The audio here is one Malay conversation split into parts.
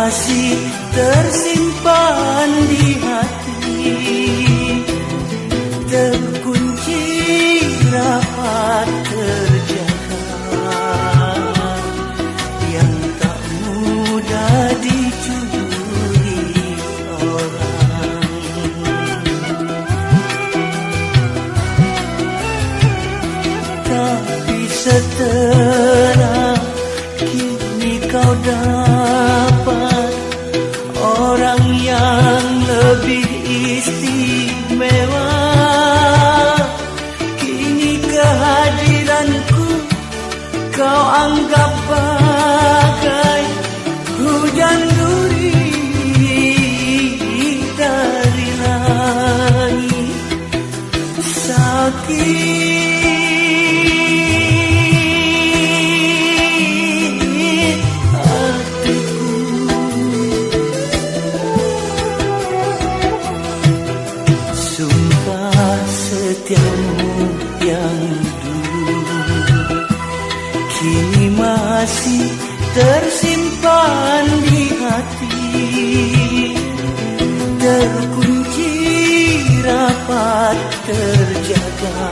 masih tersimpan di hati, terkunci rapat terjaga, yang tak mudah dicuri orang. Tapi setelah kini kau dapat orang yang lebih istimewa, kini kehadiranku kau anggap bagai hujan duri dari langit. Sakit setiamu yang dulu kini masih tersimpan di hati, terkunci rapat terjaga,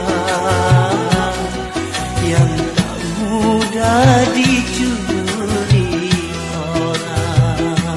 yang tak mudah dicuri orang.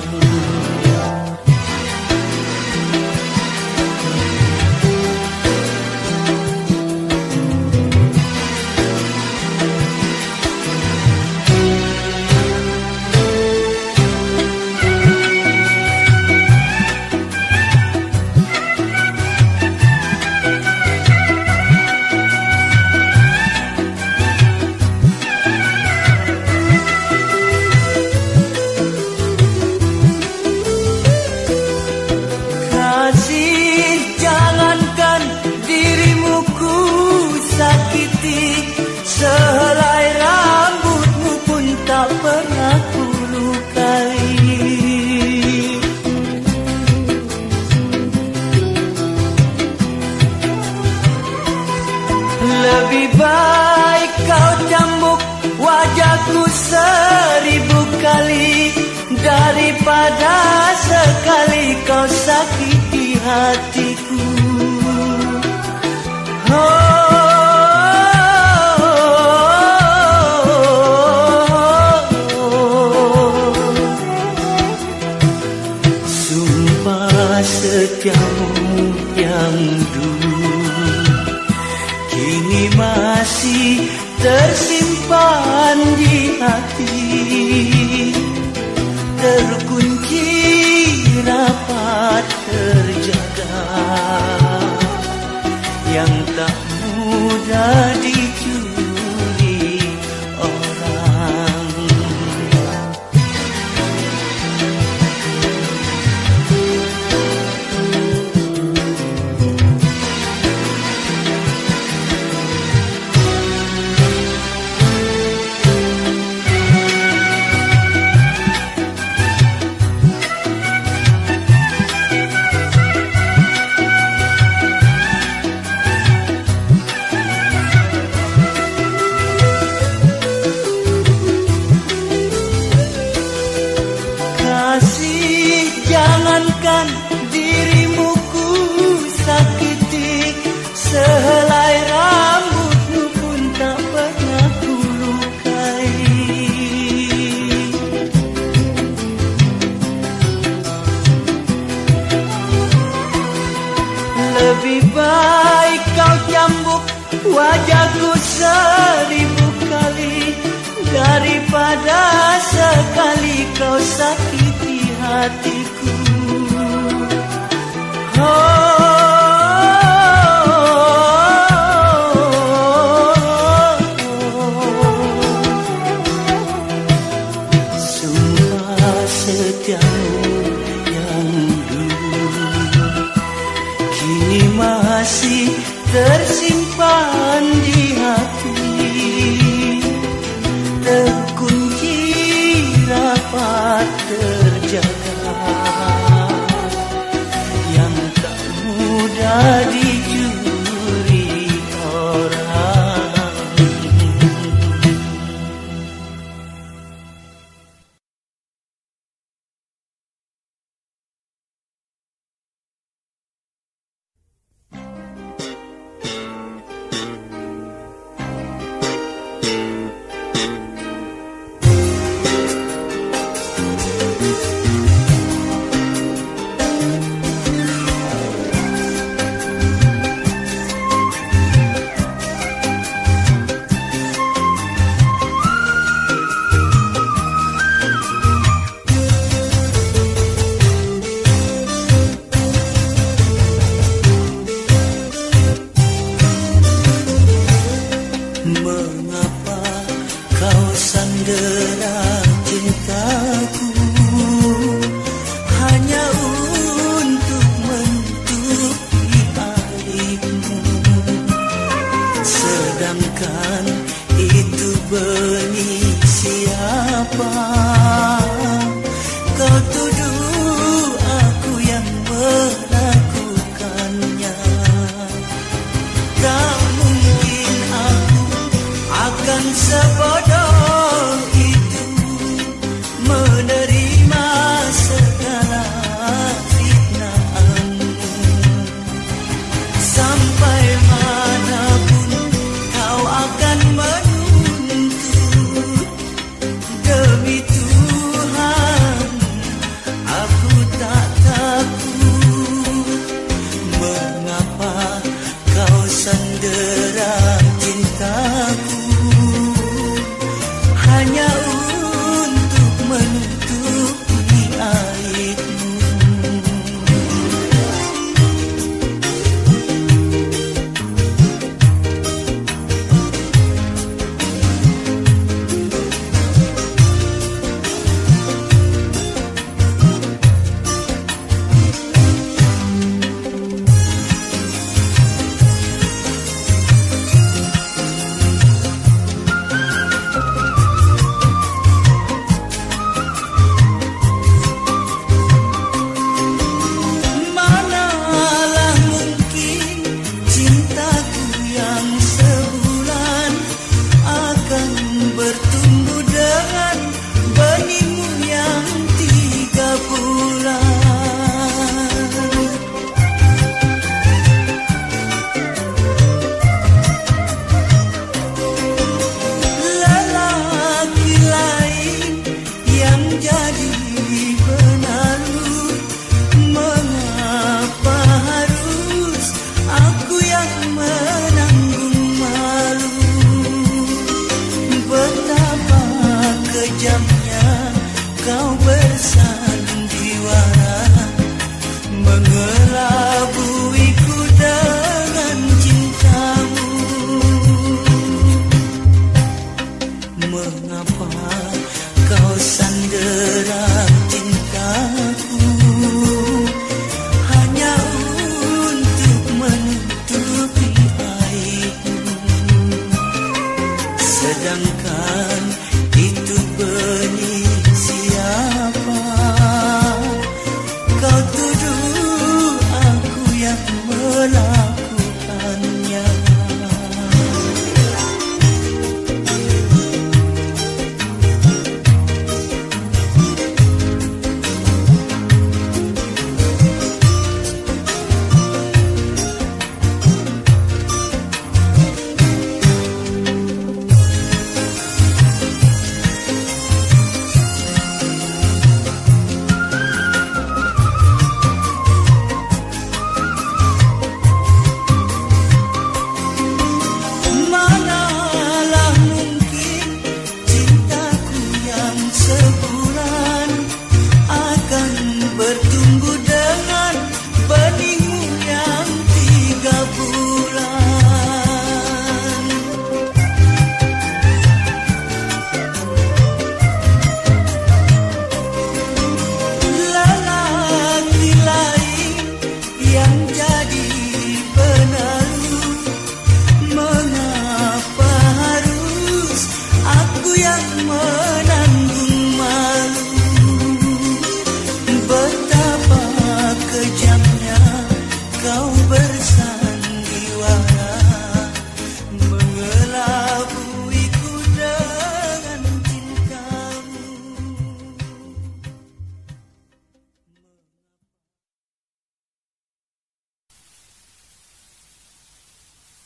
Sehelai rambutmu pun tak pernah ku lukai. Lebih baik kau cambuk wajahku 1000 kali daripada sekali kau sakiti hatiku. Setiamu yang dulu kini masih tersimpan di hati, terkunci rapat terjaga, yang tak mudah dicuri orang. Jangankan dirimu ku sakiti, sehelai rambutmu pun tak pernah ku lukai. Lebih baik kau cambuk wajahku 1000 kali daripada sekali kau sakiti hatiku. Sumpah setiamu yang dulu kini masih tersimpan di hati, terkunci rapat terjaga, yang tak mudah dicuri orang.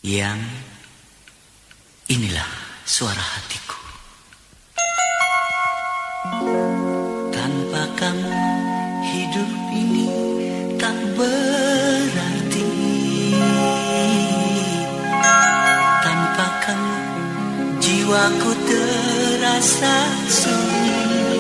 Yang inilah suara hatiku. Tanpa kamu hidup ini tak berarti. Tanpa kamu jiwaku terasa sunyi.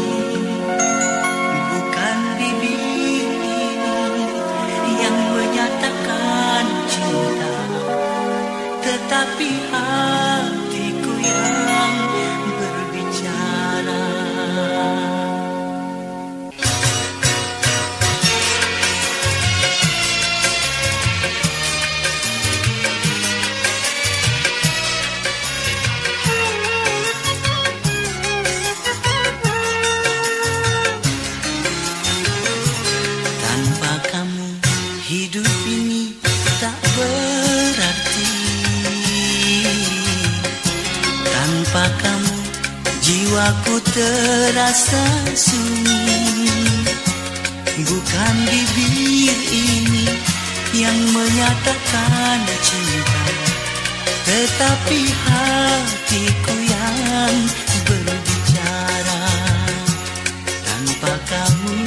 Bukan bibir ini yang menyatakan cinta, tetapi hatiku yang berbicara. Tanpa kamu hidup ini tak berarti. Tanpa kamu jiwaku terasa sunyi. Bukan bibir ini yang menyatakan cinta, tetapi hatiku yang berbicara. Tanpa kamu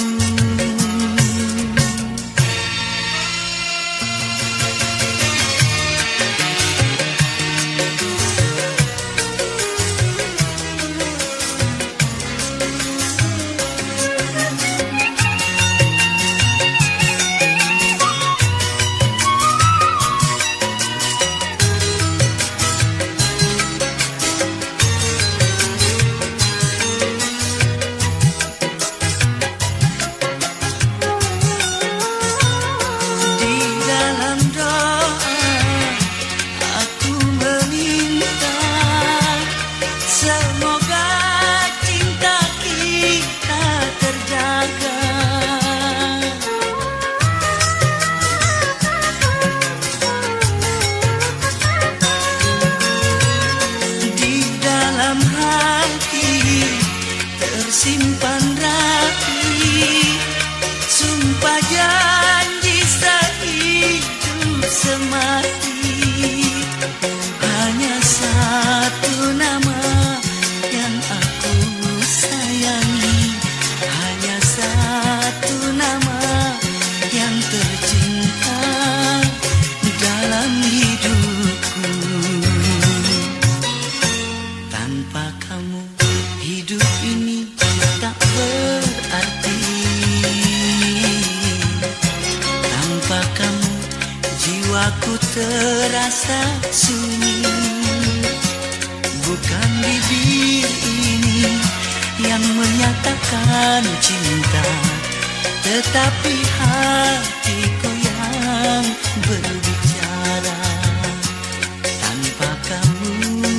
simpan rapi sumpah janji sehidup semati. Hanya satu nama yang aku sayangi, hanya satu nama yang tercinta dalam hidupku. Tanpa kamu hidup ini tak berarti. Tanpa kamu jiwaku terasa sunyi. Bukan bibir ini yang menyatakan cinta, tetapi hatiku yang berbicara. Tanpa kamu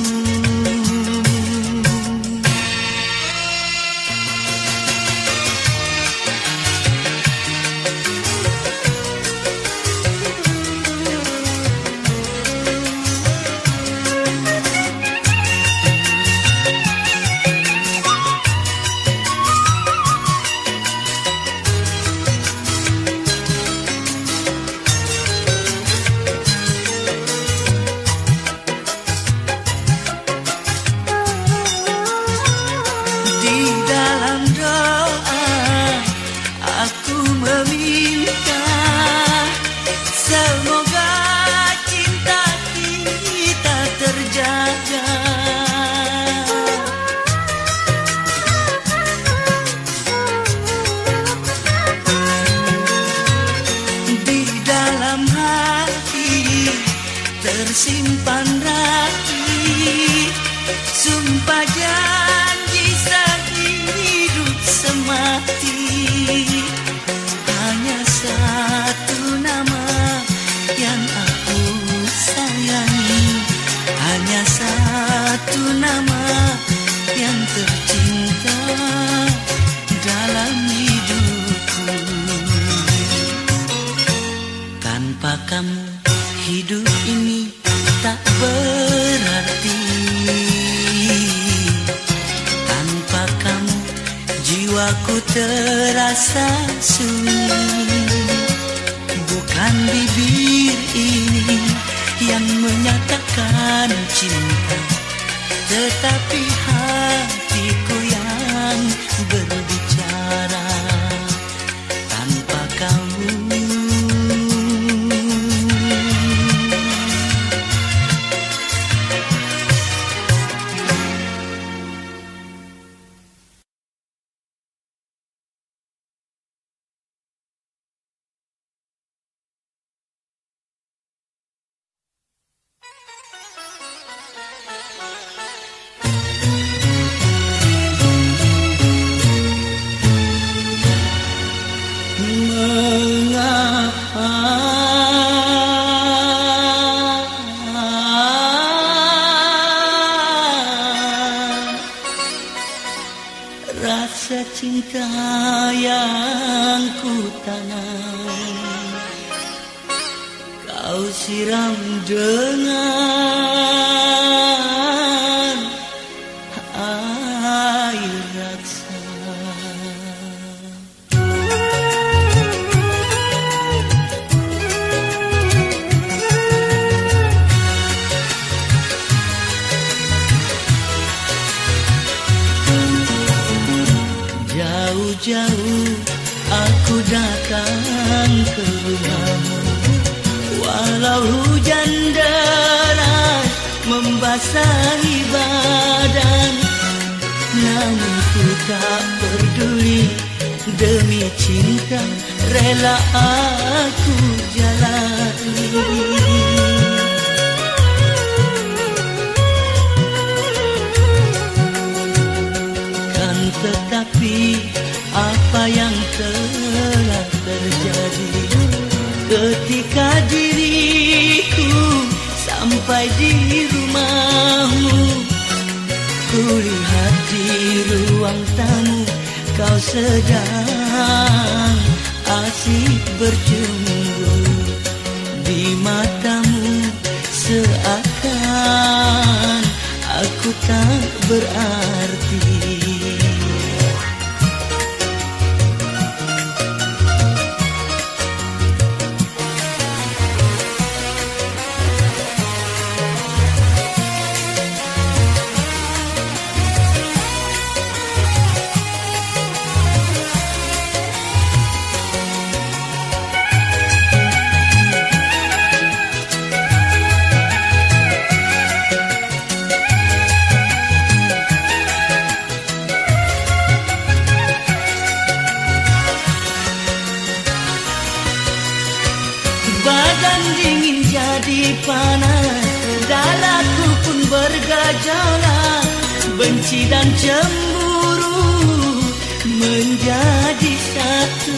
meminta semoga cinta kita terjaga. Di dalam hati tersimpan rapi sumpah janji sehidup semati. Hanya satu nama yang aku sayangi, hanya satu nama yang tercinta dalam hidupku. Tanpa kamu hidup ini tak berarti. Tanpa kamu jiwaku terasa sunyi. Bukan bibir ini yang menyatakan cinta, tetapi hatiku yang berbicara tanpa kamu. Rasa cinta yang ku tanam, kau siram dengan air raksa. Jauh-jauh aku datang ke rumahmu, walau hujan deras membasahi badan, namun ku tak peduli. Demi cinta rela aku jalani. Tetapi apa yang telah terjadi ketika diriku sampai di rumahmu? Kulihat di ruang tamu kau sedang asik bercumbu. Di matamu seakan aku tak berarti. Badan dingin jadi panas, dadaku pun bergejolak. Benci dan cemburu menjadi satu.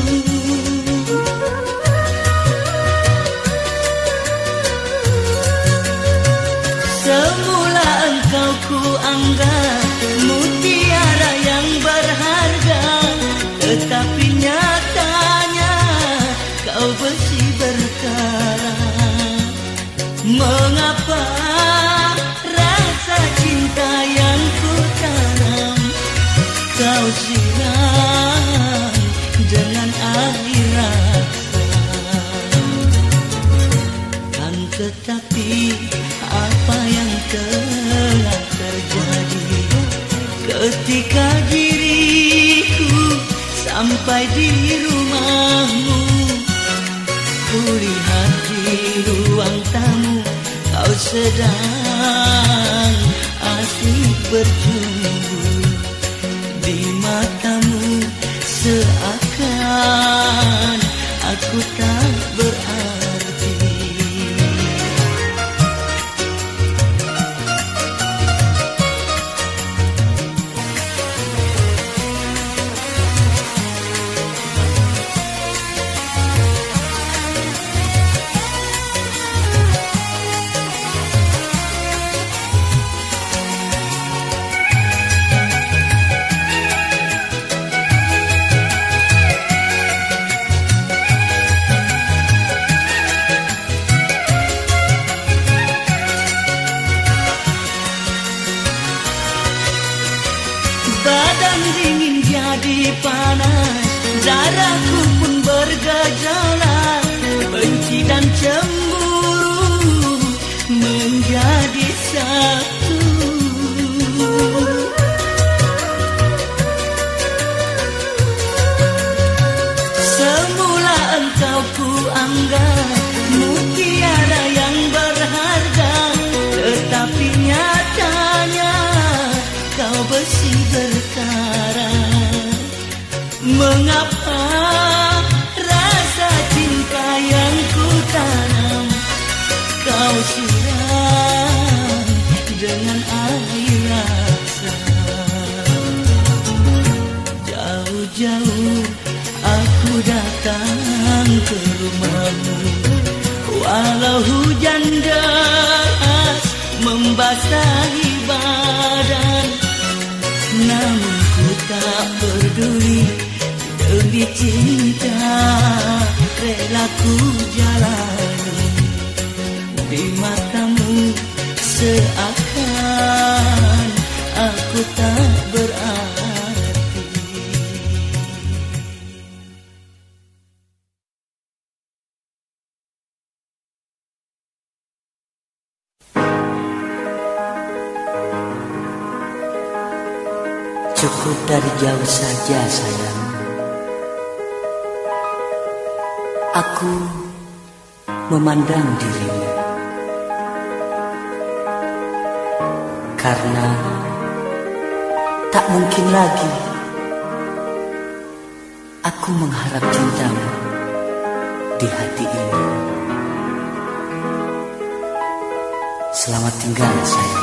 Semula engkau ku anggap mutiara yang berharga, tetapi nyatanya kau besi berkara. Mengapa rasa cinta yang ku tanam kau siram dengan air raksa? Kan tetapi apa yang telah terjadi ketika diriku sampai di rumahmu? Kulihat di ruang tamu kau sedang asik bercumbu. Di matamu seakan aku tak berarti. Badan dingin jadi panas, darahku pun bergejolak. Benci dan cemburu anggap mutiara yang berharga, tetapi nyatanya kau besi berkarat. Mengapa rasa cinta yang ku tanam kau siram dengan air rasa? Jauh-jauh aku datang ke rumahmu, walau hujan deras membasahi badan, namun ku tak peduli. Demi cinta rela ku jalani. Di matamu seakan aku tak berarti. Cukup dari jauh saja sayang, aku memandang dirimu, karena tak mungkin lagi aku mengharap cintamu di hati ini. Selamat tinggal sayang.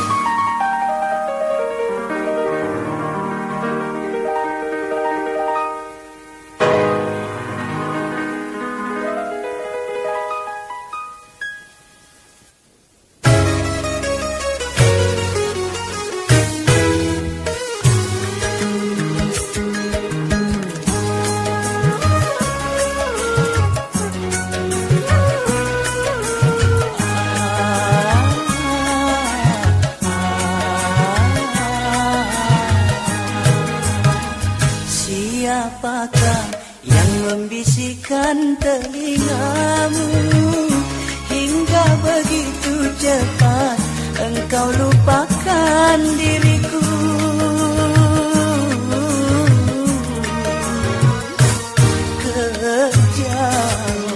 Siapakah yang membisikkan telingamu hingga begitu cepat engkau lupakan diriku? Kejam,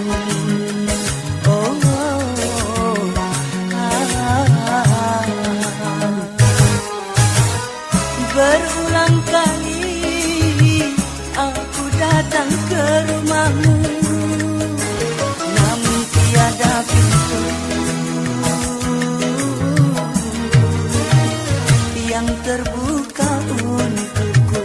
berulang kali aku datang ke rumahmu, namun tiada pintu yang terbuka untukku.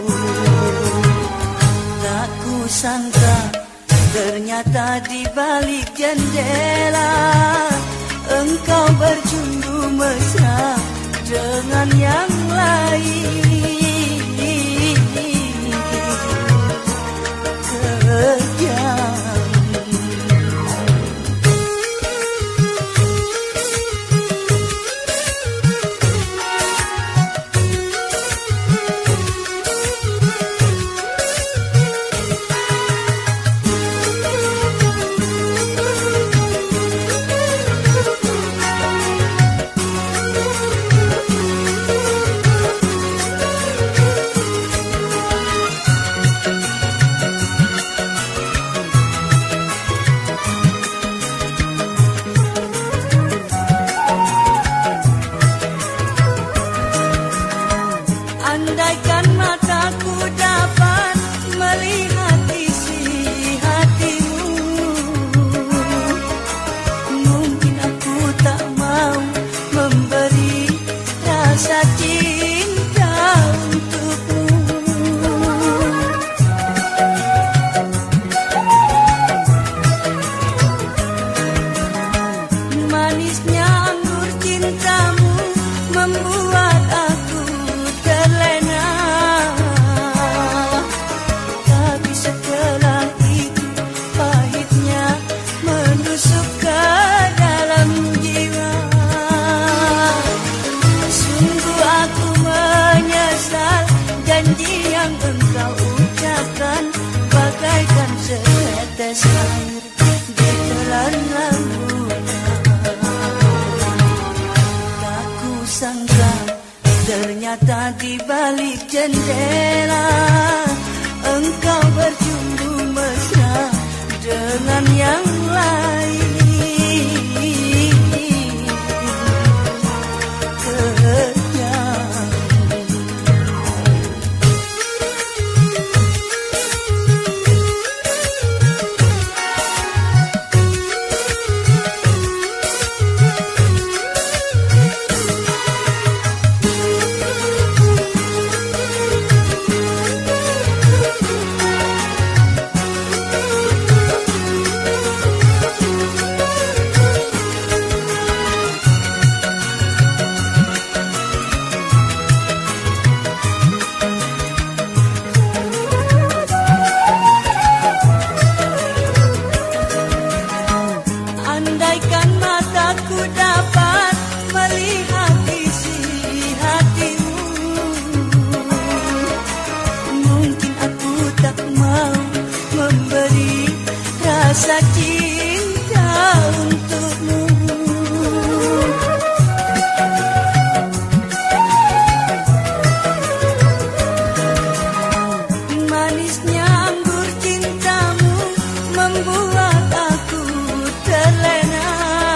Tak kusangka ternyata di balik jendela engkau bercumbu mesra dengan yang lain. Andaikan mataku dapat melihat isi hatimu, mungkin aku tak mau memberi rasa cinta untukmu. Manisnya anggur cintamu membuat aku terlena, tapi setelah itu pahitnya menusuk ke dalam jiwa. Sungguh aku menyesal janji yang engkau ucapkan, bagaikan setetes air di telan lautan. Tak kusangka ternyata di balik jendela engkau bercumbu mesra dengan yang lain. rasa cinta untukmu. Manisnya anggur cintamu membuat aku terlena.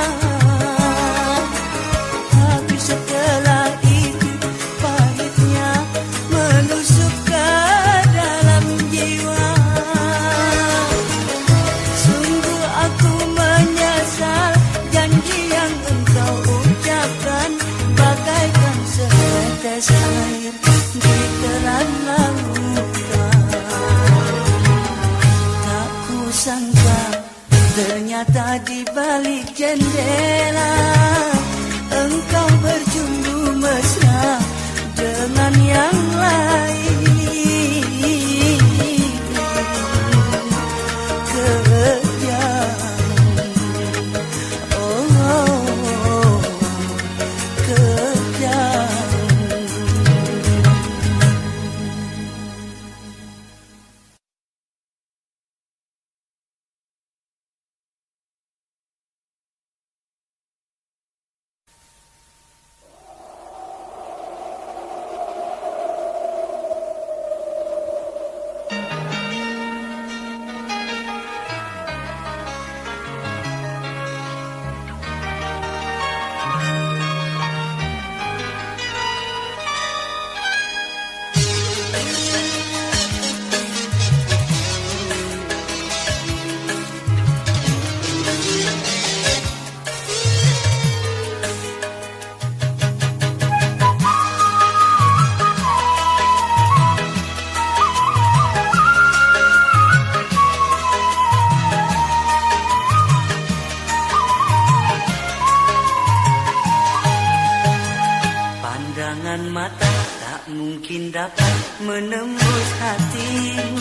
Tapi setelah itu pahitnya menusuk ke dalam jiwa. Sungguh aku menyesal janji yang engkau ucapkan, bagaikan setetes air di telan lautan. Tak kusangka ternyata di balik jendela engkau berjumbu mesra dengan yang lain. Kejam, oh, kejam. Pandangan mata tak mungkin dapat menembus hatimu,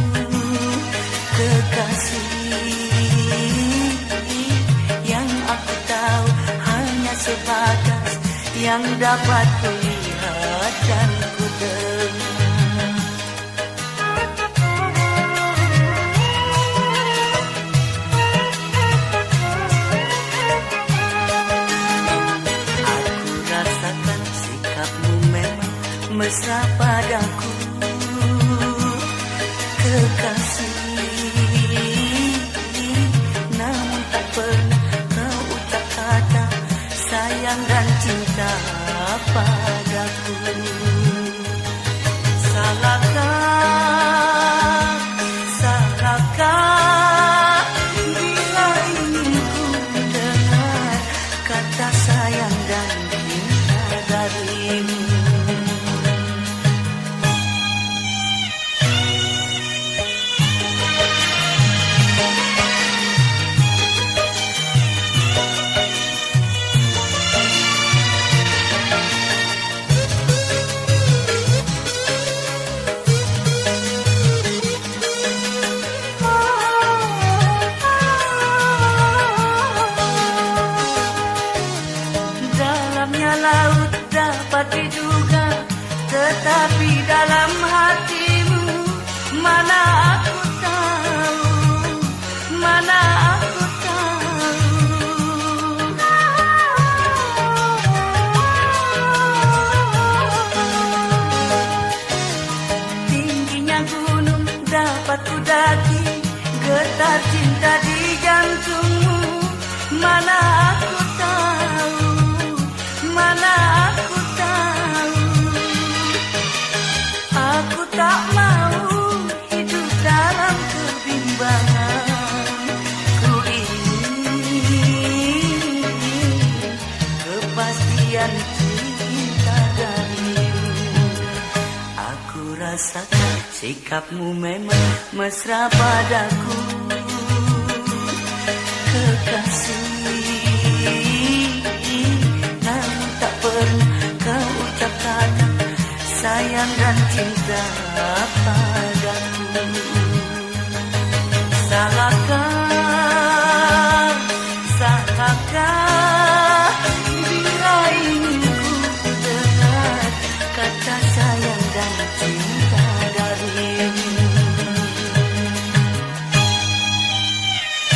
kekasih. Yang aku tahu hanya sebatas yang dapat kulihat dan ku dengar. Aku rasakan sikapmu memang mesra padaku, kekasih. Namun tak pernah kau ucap kata sayang dan cinta padaku. Salahkah, salahkah bila ingin ku dengar kata sayang dan cinta darimu. Laut dapat diduga, tetapi dalam hatimu mana aku tahu, mana aku tahu. Tingginya gunung dapat kudaki, getar cinta di jantungmu mana aku tahu, mana aku tahu. Aku tak mau hidup dalam kebimbangan. Ku ingin kepastian cinta darimu. Aku rasakan sikapmu memang mesra padaku, kekasih. Kau ucap kata sayang dan cinta padaku. Salahkah, salahkah bila ingin ku dengar kata sayang dan cinta darimu.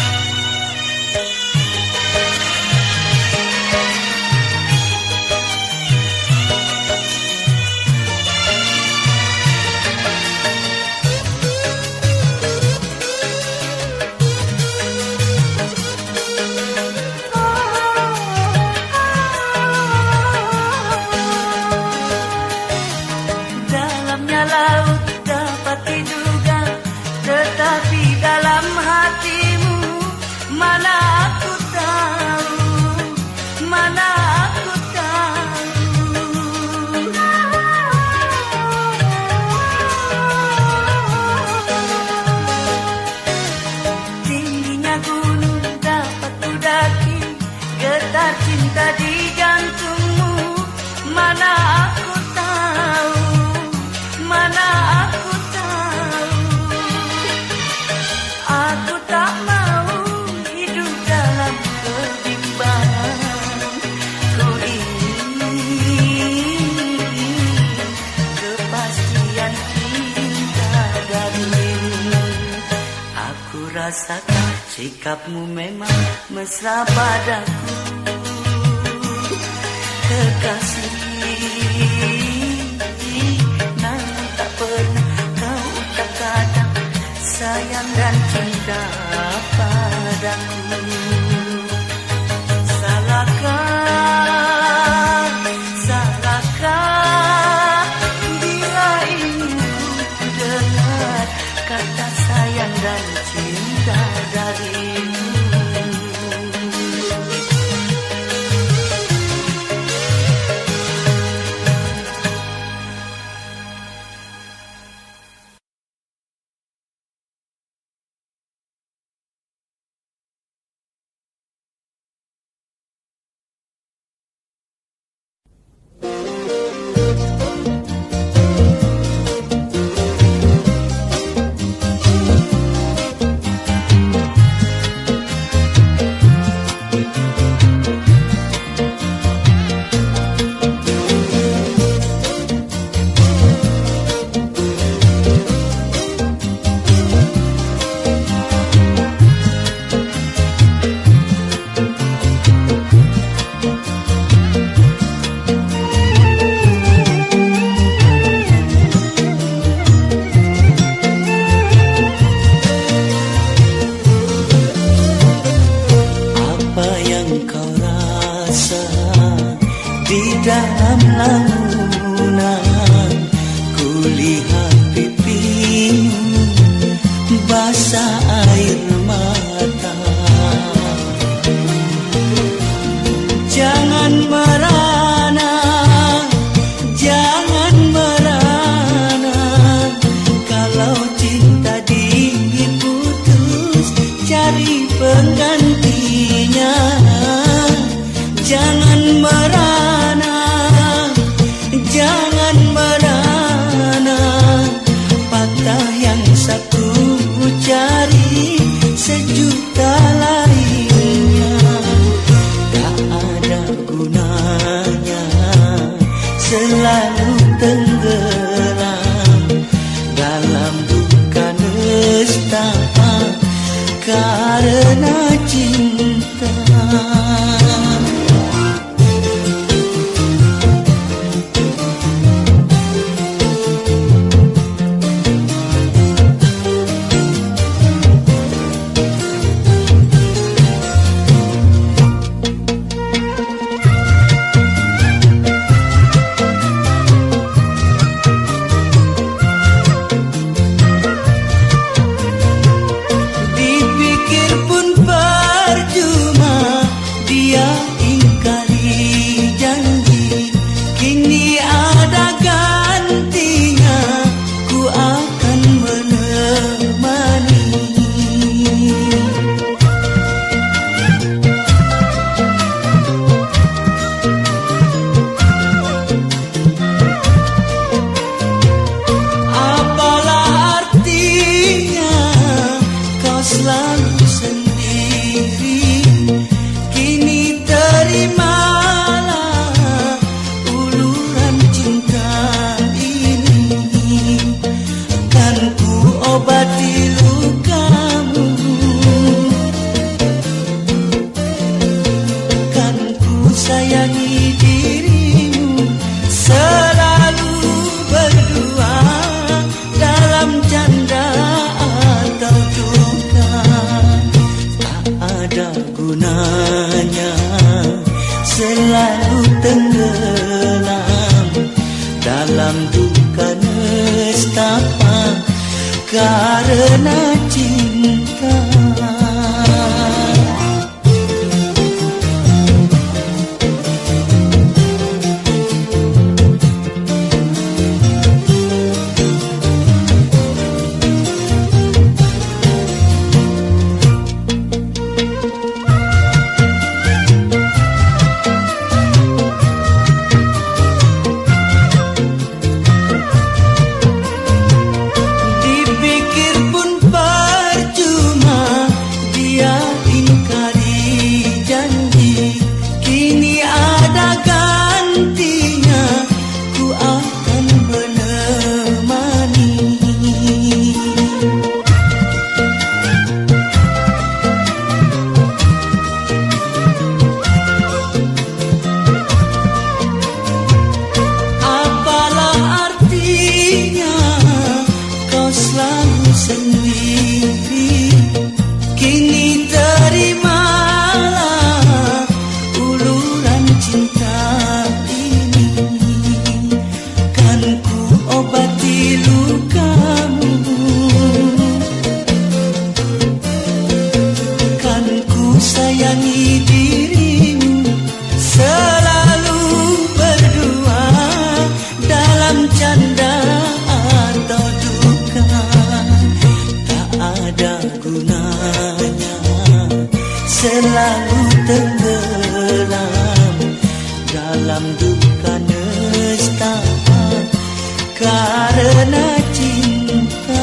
rasakan sikapmu memang mesra padaku, kekasih. Namun tak pernah kau ucap-kata sayang dan cinta padaku. Salahkah bila ingin ku dengar kata sayang dan cinta darimu. Dipikir pun percuma. sendiri. Kini terimalah uluran cinta ini. Kan ku obati lukamu, kan ku sayangi dirimu. Selalu berdua dalam canda atau duka. Tak ada gunanya selalu tenggelam dalam duka nestapa karena cinta.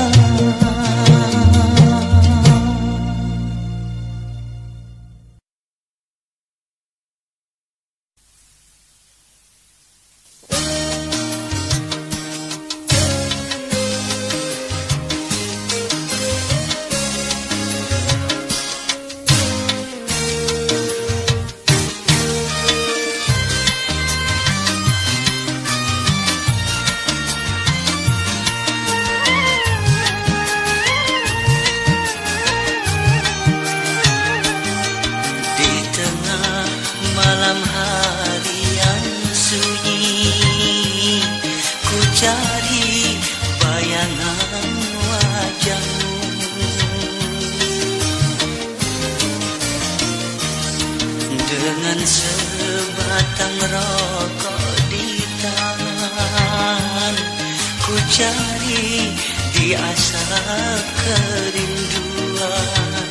Dengan sebatang rokok di tangan, ku cari di asap kerinduan.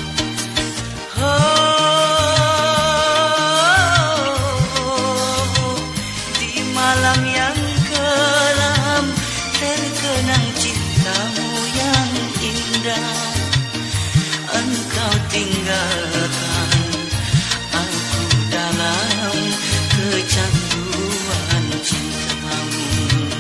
Oh, di malam yang kelam terkenang cintamu yang indah. Engkau tinggalkan aku dalam kecanduan cintamu.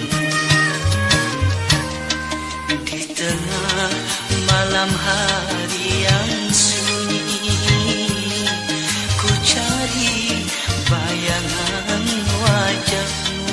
Di tengah malam hari yang sunyi, ku cari bayangan wajahmu.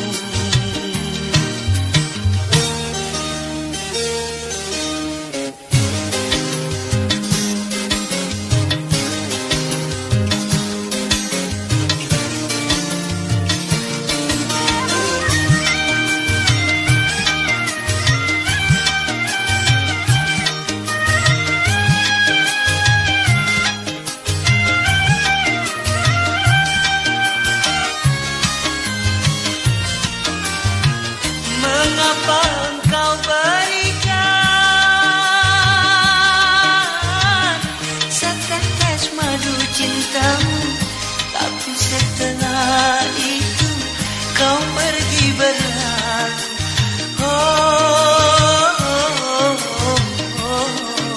Mengapa engkau berikan setetes madu cintamu, tapi setelah itu kau pergi berlalu. Oh, oh, oh, oh.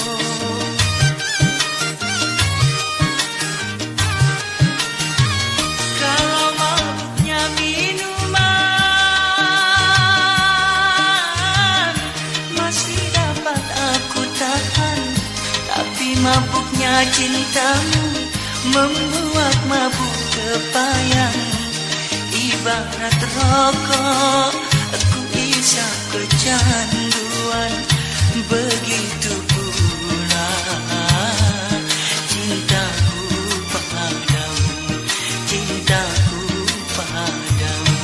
Kalau mabuknya minuman masih dapat aku tahan, tapi mabuknya cintamu membuat mabuk kepayang. Ibarat rokok aku isap kecanduan, begitu pula cintaku padamu, cintaku padamu.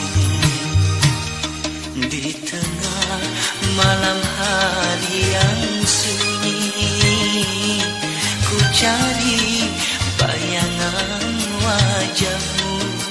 Di tengah malam hari yang sunyi, ku cari bayangan wajahmu.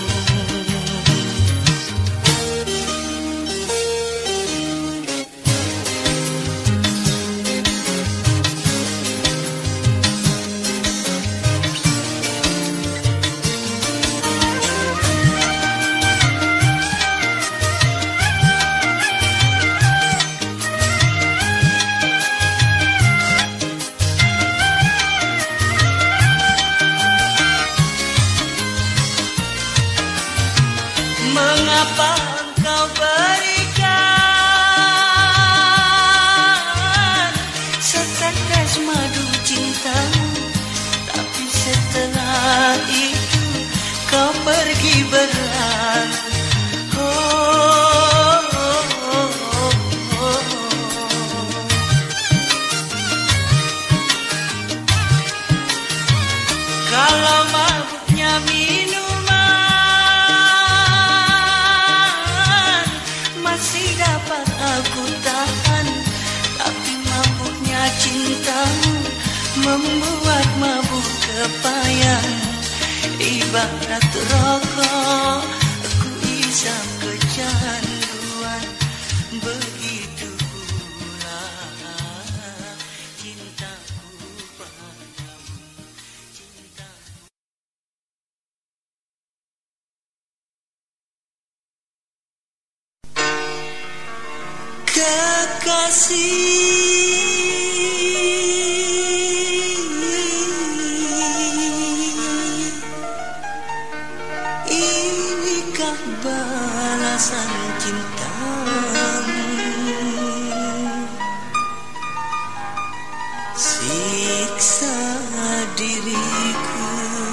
Mengapa engkau berikan setetes madu cintamu, tapi setelah itu kau pergi berlalu. Oh, oh, oh, oh. cintamu membuat mabuk kepayang. Ibarat rokok ku isap kecanduan, begitu pula cintaku padamu, cintaku. Inikah balasan cintamu? Siksa diriku.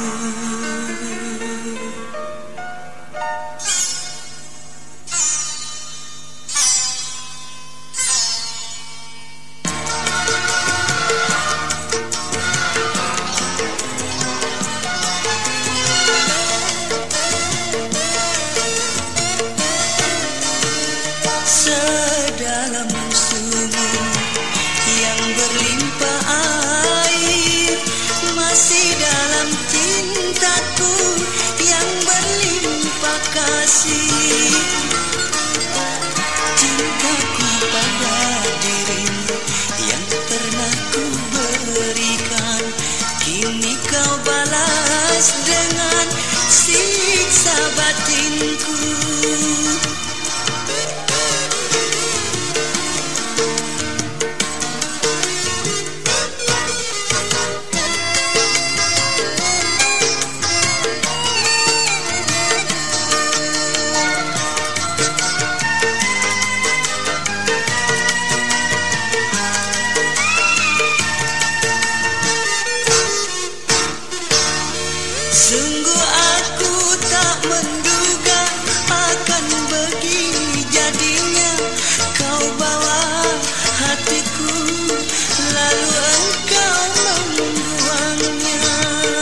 Sedalam sumur yang berlimpah air, masih dalam cintaku yang berlimpah kasih. Cintaku pada dirimu yang pernah ku berikan, kini kau balas dengan siksa batinku. Sungguh aku tak menduga akan begini jadinya. Kau bawa hatiku lalu engkau membuangnya.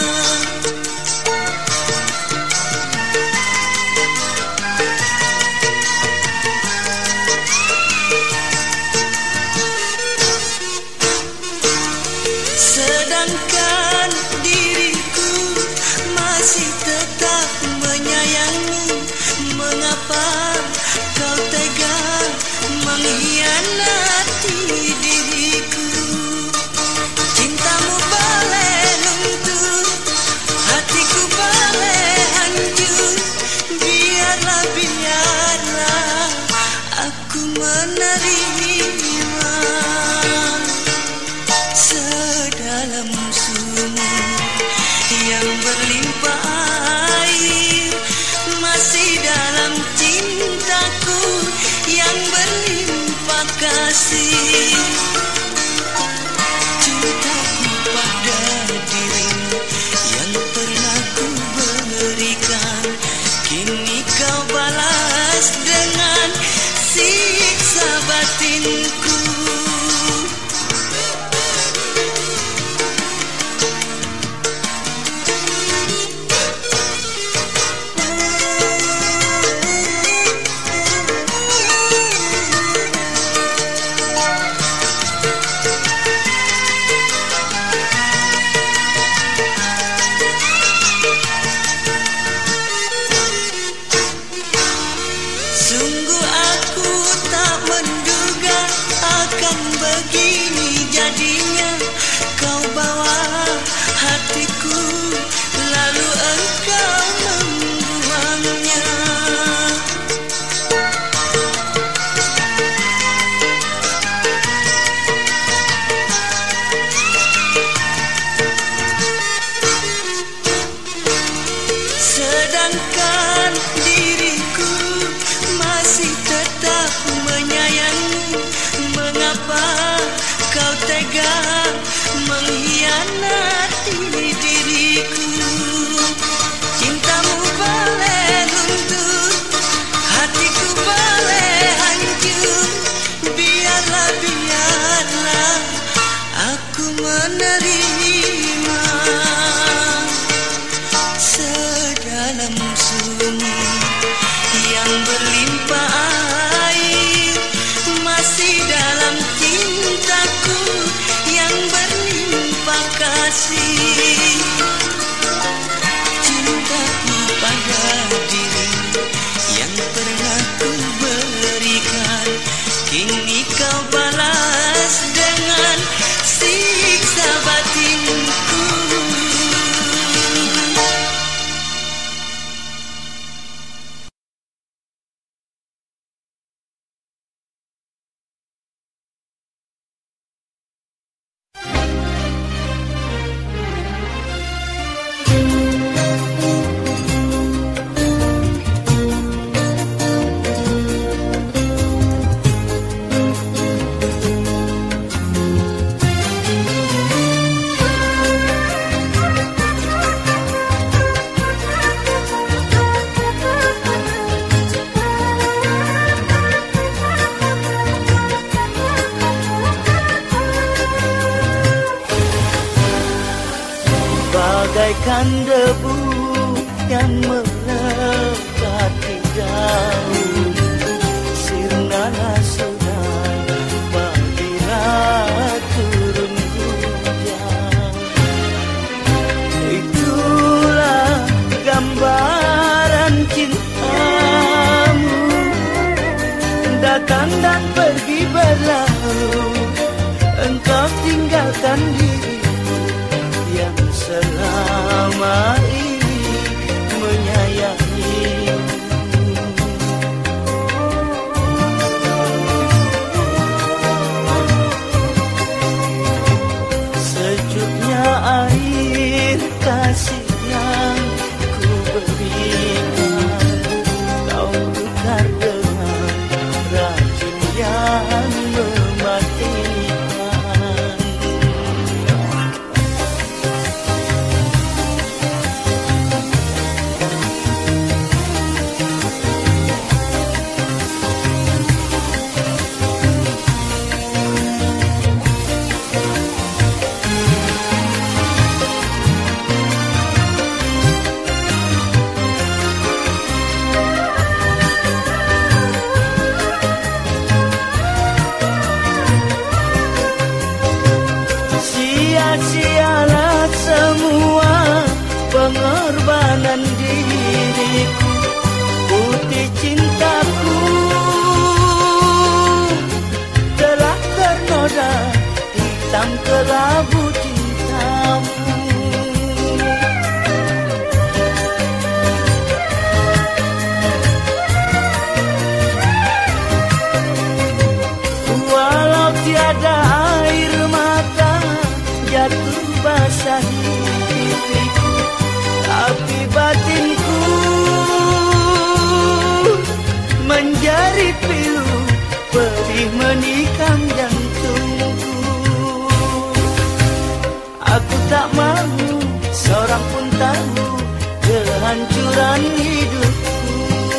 Sedangkan diriku masih tetap menyayangi. Mengapa kau tega mengkhianati diriku? Cintamu boleh luntur, hatiku boleh hancur. Biarlah, biarlah aku menerima. Sedalam sumur yang berlimpah air, masih dalam cintaku yang berlimpah kasih. Cintaku pada dirimu yang pernah ku berikan, kini kau balas dengan siksa batinku. Sungguh aku tak menduga akan begini jadinya. Kau bawa hatiku lalu engkau membuangnya. Sedangkan diriku masih tetap menyayangi. Mengapa kau tega mengkhianati diriku? Cintamu boleh luntur, hatiku boleh hancur. Biarlah, biarlah aku menerima. Sedalam sumur yang berlimpah air, masih dalam cintaku yang kasih, cintaku pada diri yang pernah ku berikan, kini kau balas dengan siksa batinku. Bagaikan debu yang melekati daun, sirnalah sudah bila turun hujan. Itulah gambaran cintamu, datang dan pergi berlalu, engkau tinggalkan diri yang selama ini menyayangimu. Sejuknya air kasih yang ku berikan, kau tukar dengan racun yang mematikan. Sia-sialah semua pengorbanan diriku, putih cintaku telah ternoda, hitam kelabu cintamu. Walau tiada air mata jatuh basahi pipiku, tapi batinku menjadi pilu, pedih menikam jantungku. Aku tak mahu seorang pun tahu kehancuran hidupku.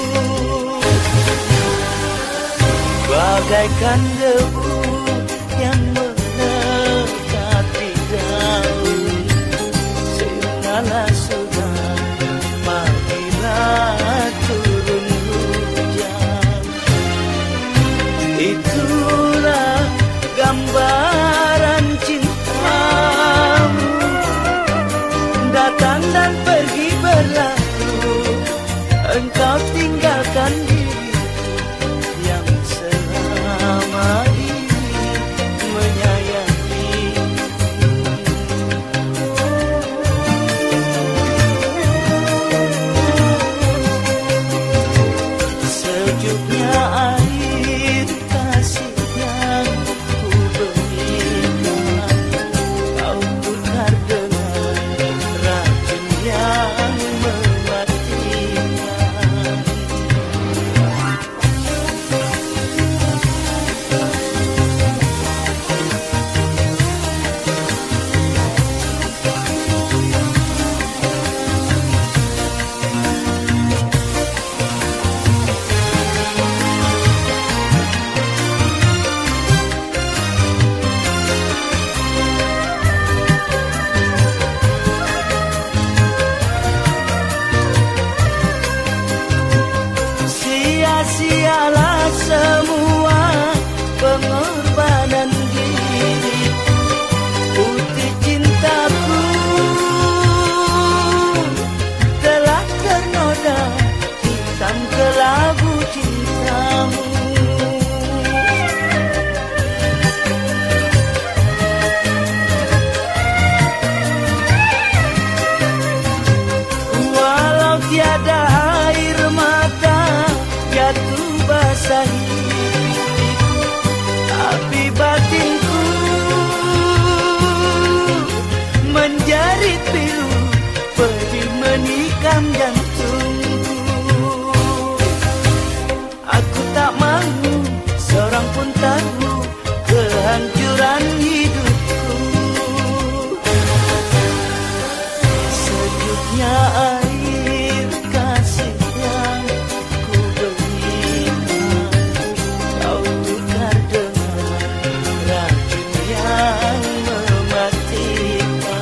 Bagaikan debu yang melekati daun, sirnalah sudah marilah turun hujan. Itulah gambaran cintamu, datang dan pergi berlalu, engkau tinggalkan diri yang selama ini pilu pedih menikam jantungku. Aku tak mahu seorang pun tahu kehancuran hidupku. Sejuknya air kasih yang ku berikan, kau tukar dengan racun yang mematikan.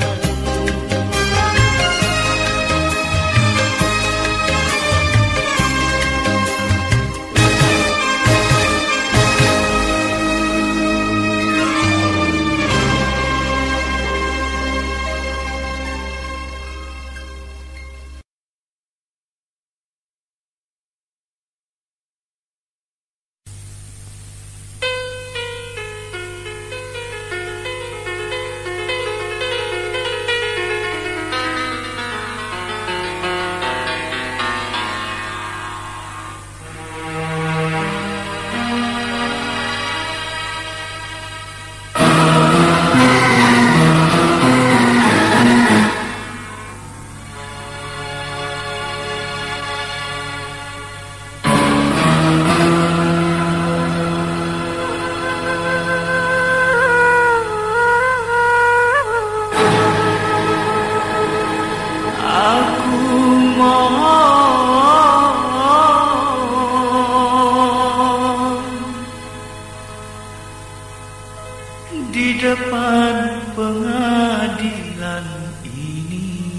Di depan pengadilan ini,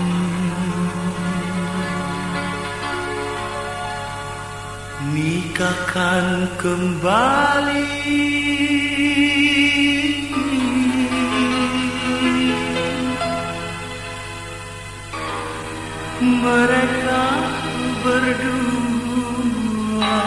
nikahkan kembali mereka berdua.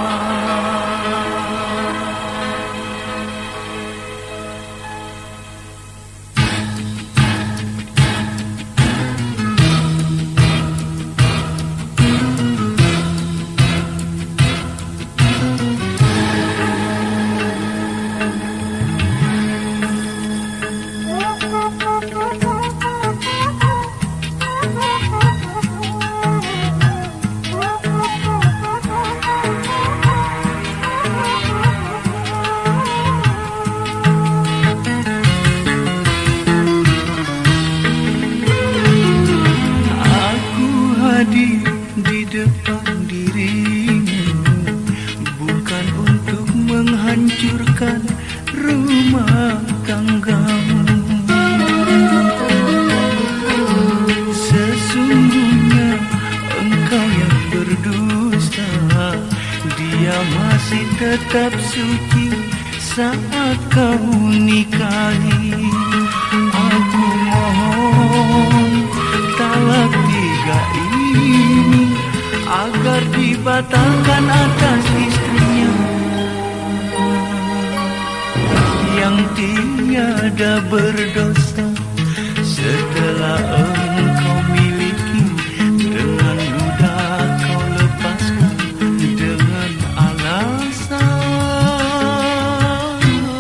Di depan dirimu bukan untuk menghancurkan rumah tanggamu. Sesungguhnya engkau yang berdusta, dia masih tetap suci saat kau nikahi. Aku mohon talak 3 ini agar dibatalkan atas istrinya yang tiada berdosa. Setelah engkau miliki, dengan mudah kau lepaskan dengan alasan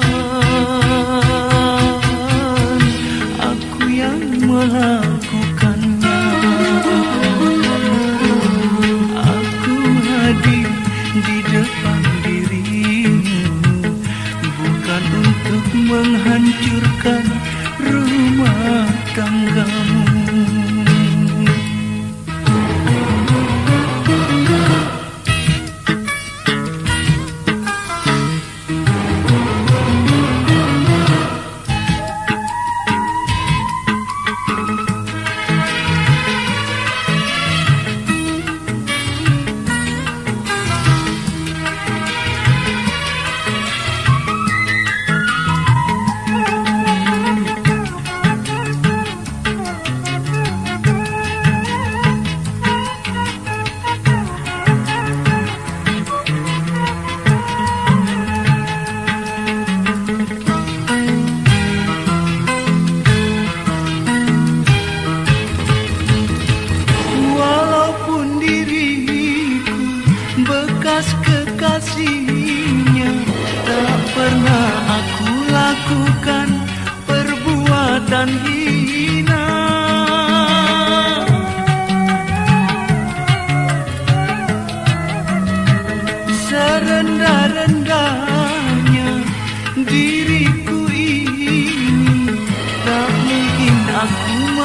aku yang melakukannya. Aku hadir di depan dirimu bukan untuk menghancurkan rumah tanggamu.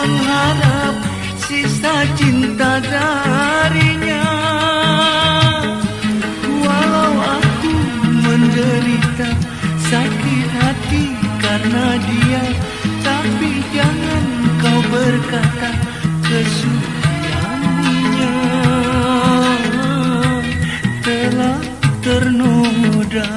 harap sisa cinta darinya. Walau aku menderita sakit hati karena dia, tapi jangan kau berkata kesudahannya telah ternoda.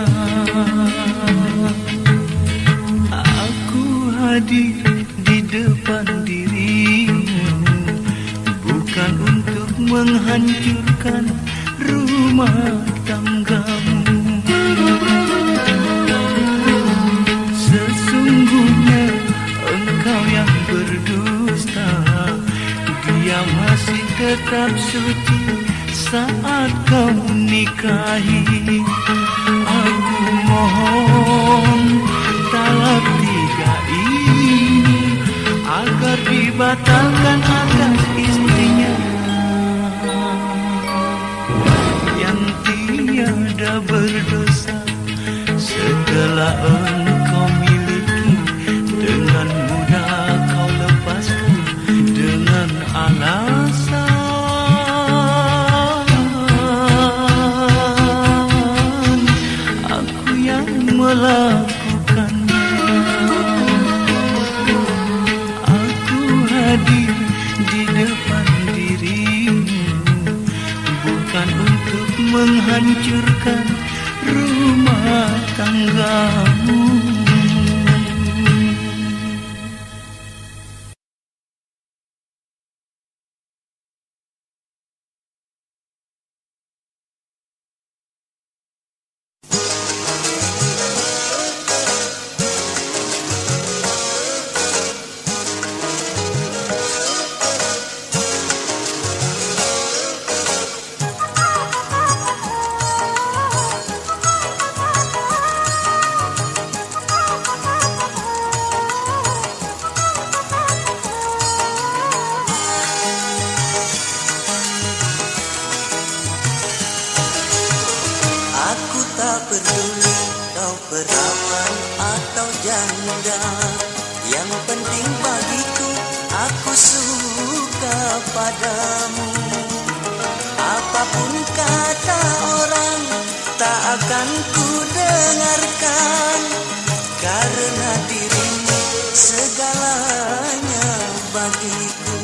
Aku hadir di depan dirimu bukan untuk menghancurkan rumah tanggamu. Sesungguhnya engkau yang berdusta, dia masih tetap suci saat kau nikahi. Aku mohon talak 3 ini agar dibatalkan atas istrinya yang tiada berdosa. Setelah engkau miliki, dengan mudah kau lepaskan dengan alasan aku yang melakukannya. Aku hadir di depan dirimu bukan untuk menghancurkan rumah tanggamu. Peduli kau perawan atau janda, yang penting bagiku aku suka padamu. Apapun kata orang tak akan ku dengarkan, karena dirimu segalanya bagiku.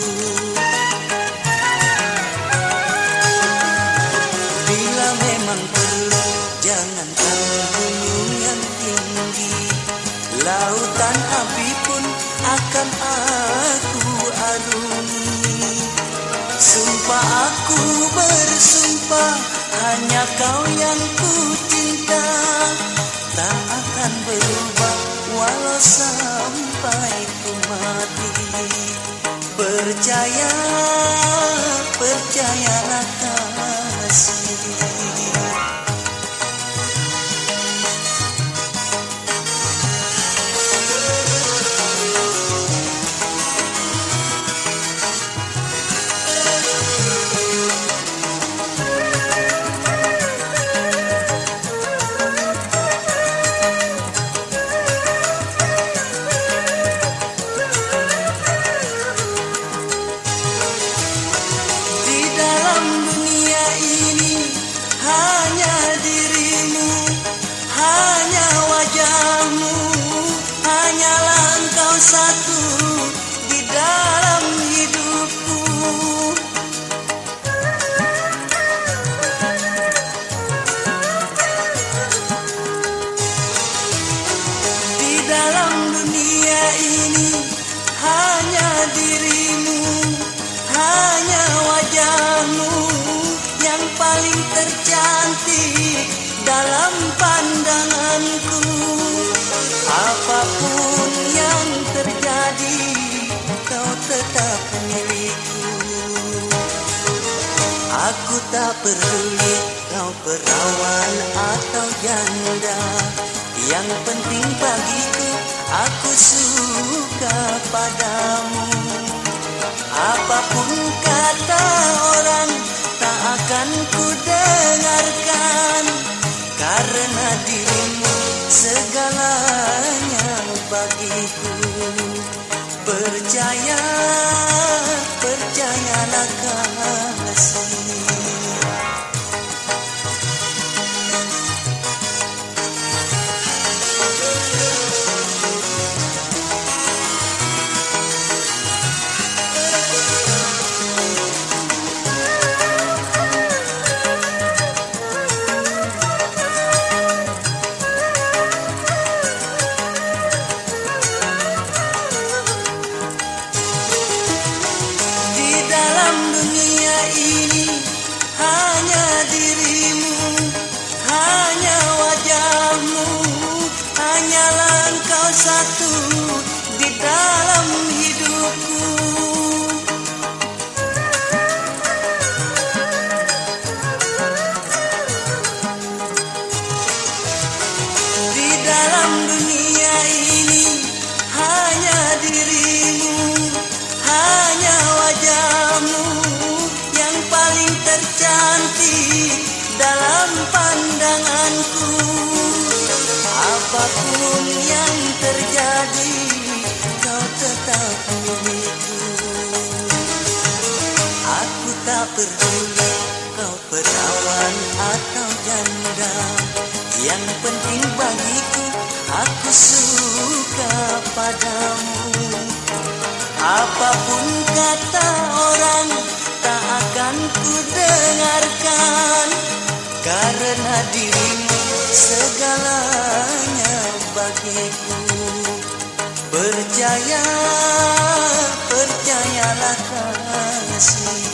Bila memang perlu, jangankan gunung yang tinggi, lautan api pun akan aku arungi. Sumpah aku bersumpah, hanya kau yang ku cinta, tak akan berubah walau sampai ku mati. Percaya, percayalah kasih. Dalam pandanganku, apapun yang terjadi, kau tetap milikku. Aku tak peduli kau perawan atau janda, yang penting bagiku aku suka padamu. Apapun kata orang tak akan ku dengarkan, karena dirimu segalanya bagiku. Percaya, percayalah kasih. Satu di dalam hidupku. Di dalam dunia ini hanya dirimu, hanya wajahmu yang paling tercantik dalam pandanganku. Apapun yang terjadi, kau tetap milikku. Aku tak peduli kau perawan atau janda. Yang penting bagiku, aku suka padamu. Apapun kata orang, tak akan ku dengarkan. Karena dirimu segalanya bagiku. Percaya, percayalah kasih.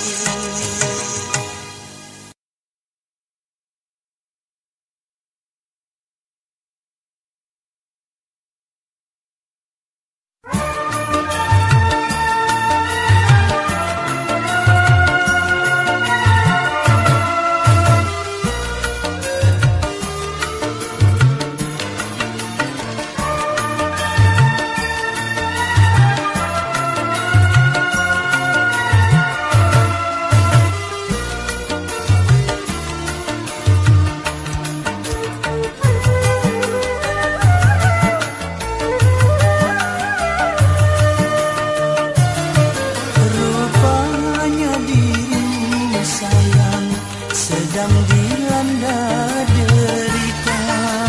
Sedang dilanda derita.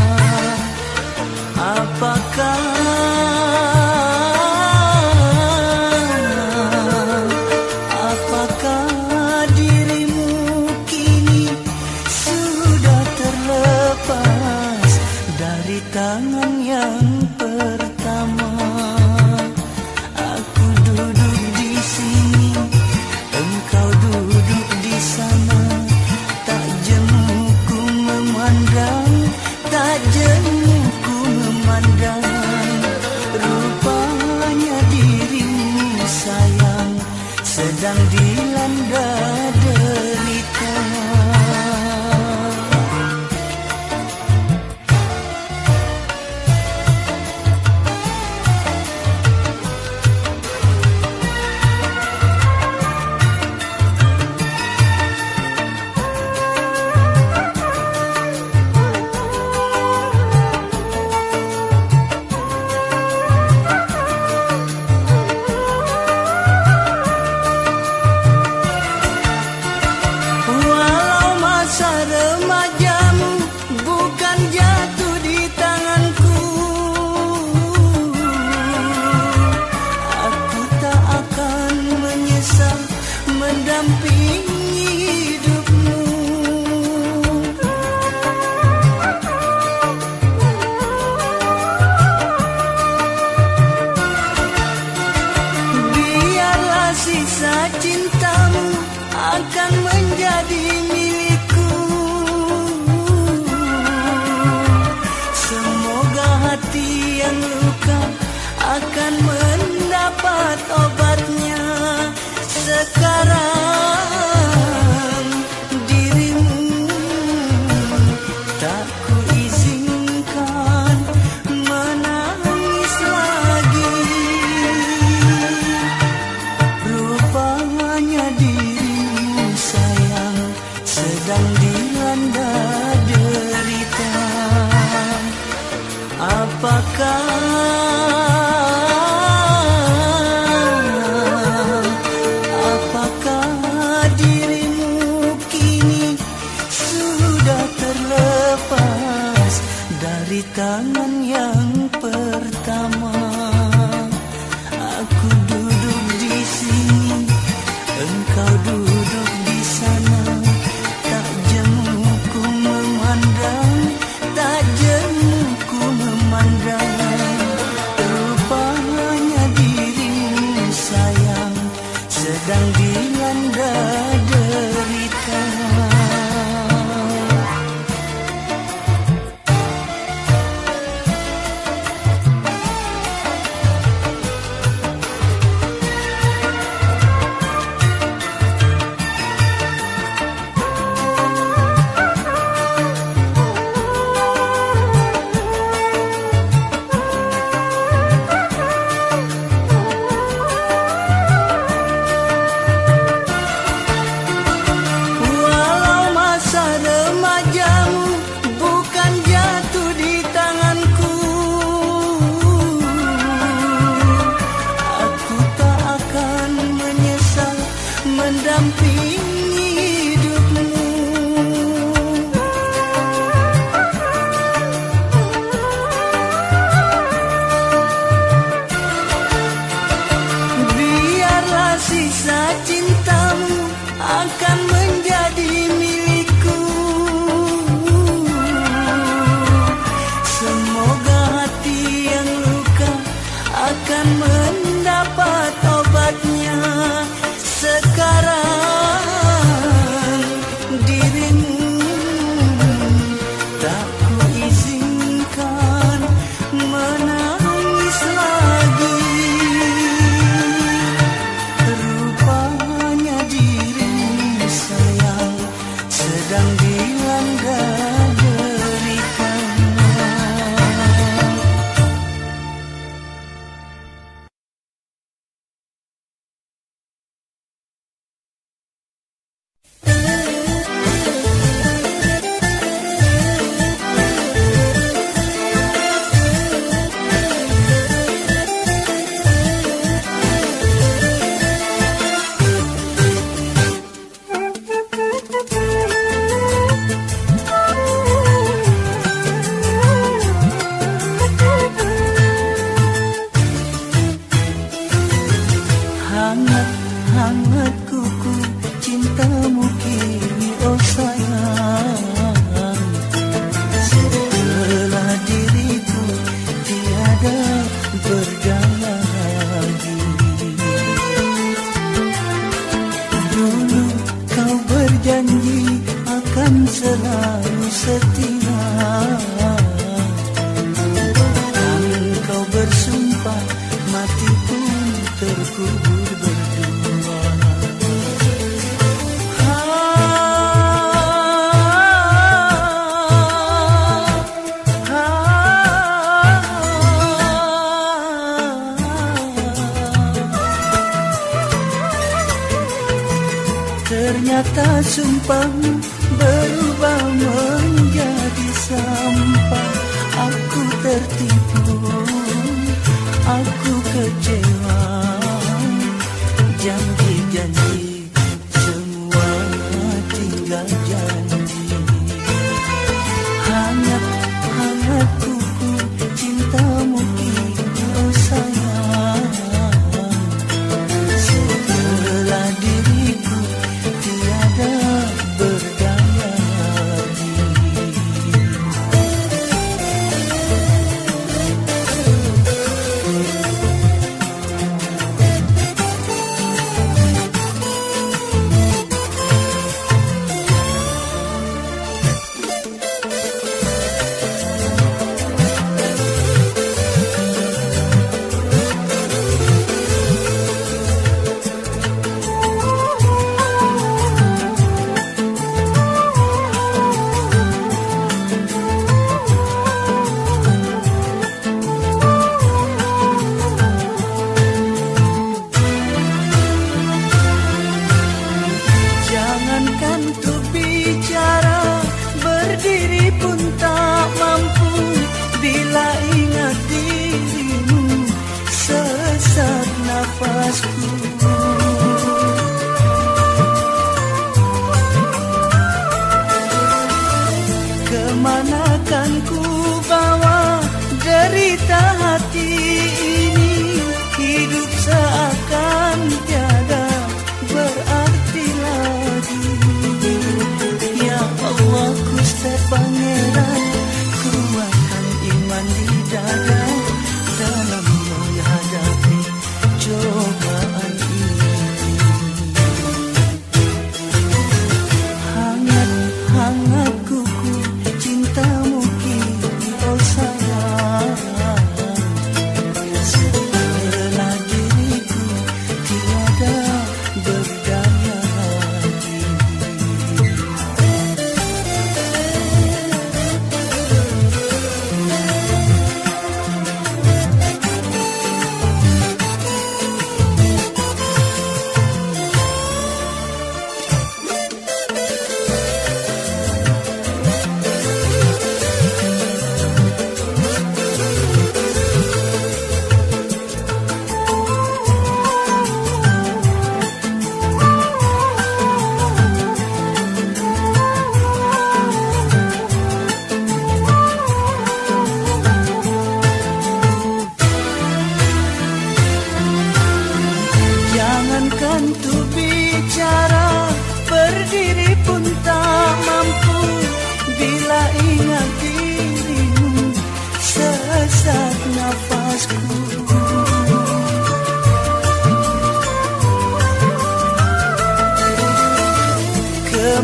Apakah dirimu kini sudah terlepas dari tangan yang pertama? Aku duduk di sini, engkau duduk di sana. Tak jemuku memandang, tak jemuku memandang. Rupanya dirimu sayang sedang dilanda derita. akan mendapat obatnya. Sekarang dirimu tak kuizinkan menangis lagi. Rupanya dirimu sayang sedang dilanda derikanya. Hangat kuku cintamu kini oh sayang. Setelah diriku tiada berdaya lagi. Dulu kau berjanji akan selalu setia, dan kau bersumpah mati pun terkubur berdua. Ternyata sumpahmu berubah menjadi sampah. Aku tertipu, aku kecewa. Janji-janji semua tinggal janji. Hangat kuku cintamu kini oh sayang. Setelah diriku tiada berdaya lagi. Jangankan untuk bicara, berdiri pun tak mampu. Bila ingat dirimu, sesak nafasku. Kemanakan ku bawa derita hati ini? Hidup seakan tiada berarti lagi. Ya Allah, Gusti Pangeran, kuatkan iman di dada dalam menghadapi cobaan ini. Hangat kuku cintamu kini oh sayang. Setelah diriku tiada berdaya lagi. Jangankan untuk bicara, berdiri pun tak mampu. Bila ingat dirimu, sesak nafasku.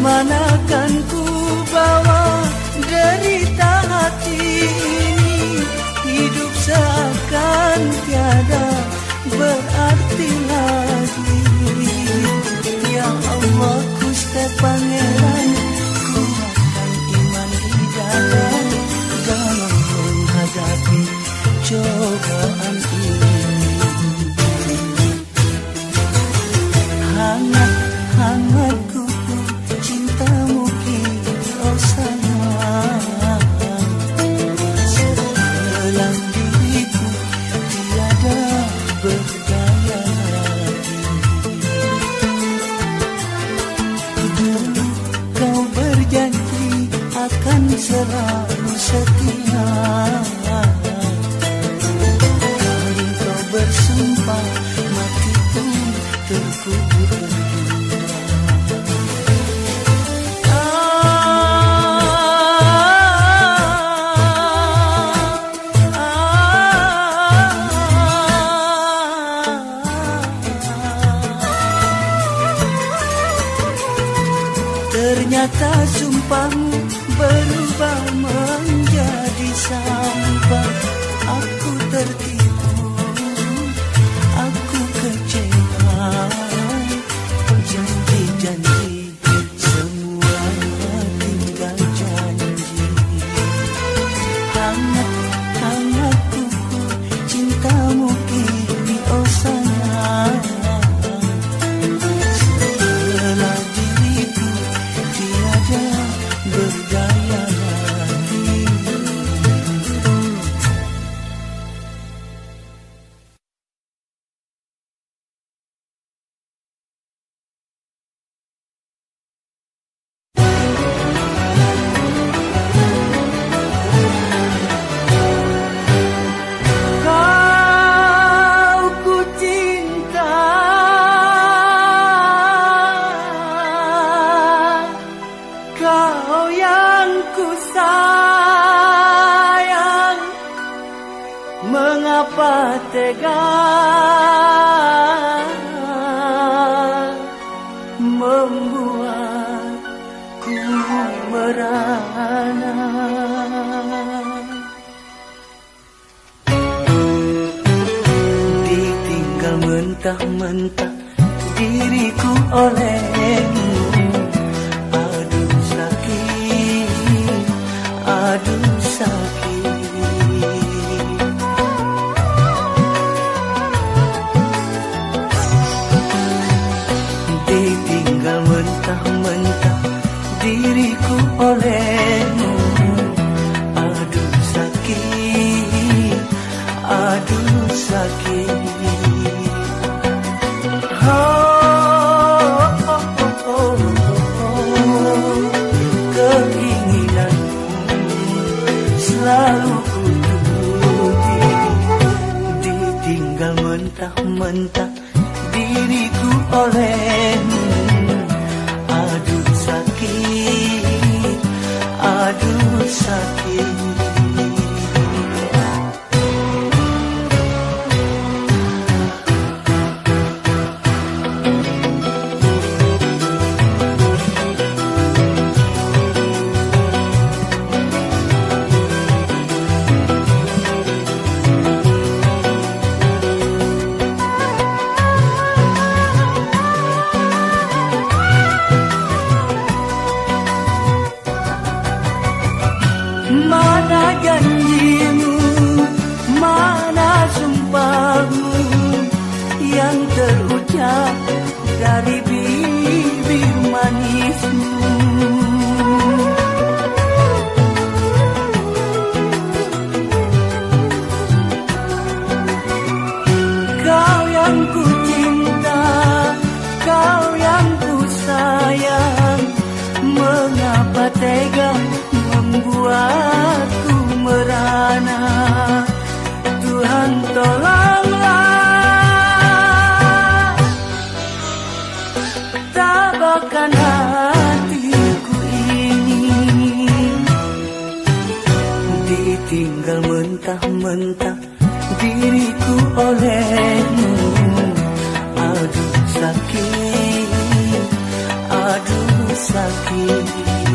Kemanakan ku bawa derita hati ini, hidup seakan tiada berarti lagi. Ya Allah, Gusti Pangeran, kuatkan iman di dada dalam menghadapi cobaan ini. Hangat kuku cintamu kini, oh sayang, dalam diriku tiada berdaya lagi. Dulu kau berjanji akan selalu setia, kali kau bersumpah mati pun terkubur berdua. Ternyata sumpahmu berubah menjadi sampah. Aku tertipu, aku kecewa. Janji-janji semua tinggal janji. Hangat kuku cintamu kini, oh sayang, setelah diriku tiada berdaya lagi. Kau ku cinta, kau yang ku sayang, mengapa tega membuatku merana. Ditinggal mentah-mentah diriku olehmu. Aduh sakit, aduh sakit. Ditinggal mentah-mentah diriku olehmu. Aduh sakit, aduh sakit. Keinginanmu selalu ku turuti. Ditinggal mentah-mentah diriku olehmu. Aduh sakit, aduh sakit. Mana janjimu, mana sumpahmu yang terucap dari bibir manismu. Kau yang ku cinta, kau yang ku sayang, mengapa tega membuatku merana. Tuhan tolonglah, tabahkan hatiku ini. Ditinggal mentah-mentah diriku olehmu. Aduh sakit, aduh sakit. sakit.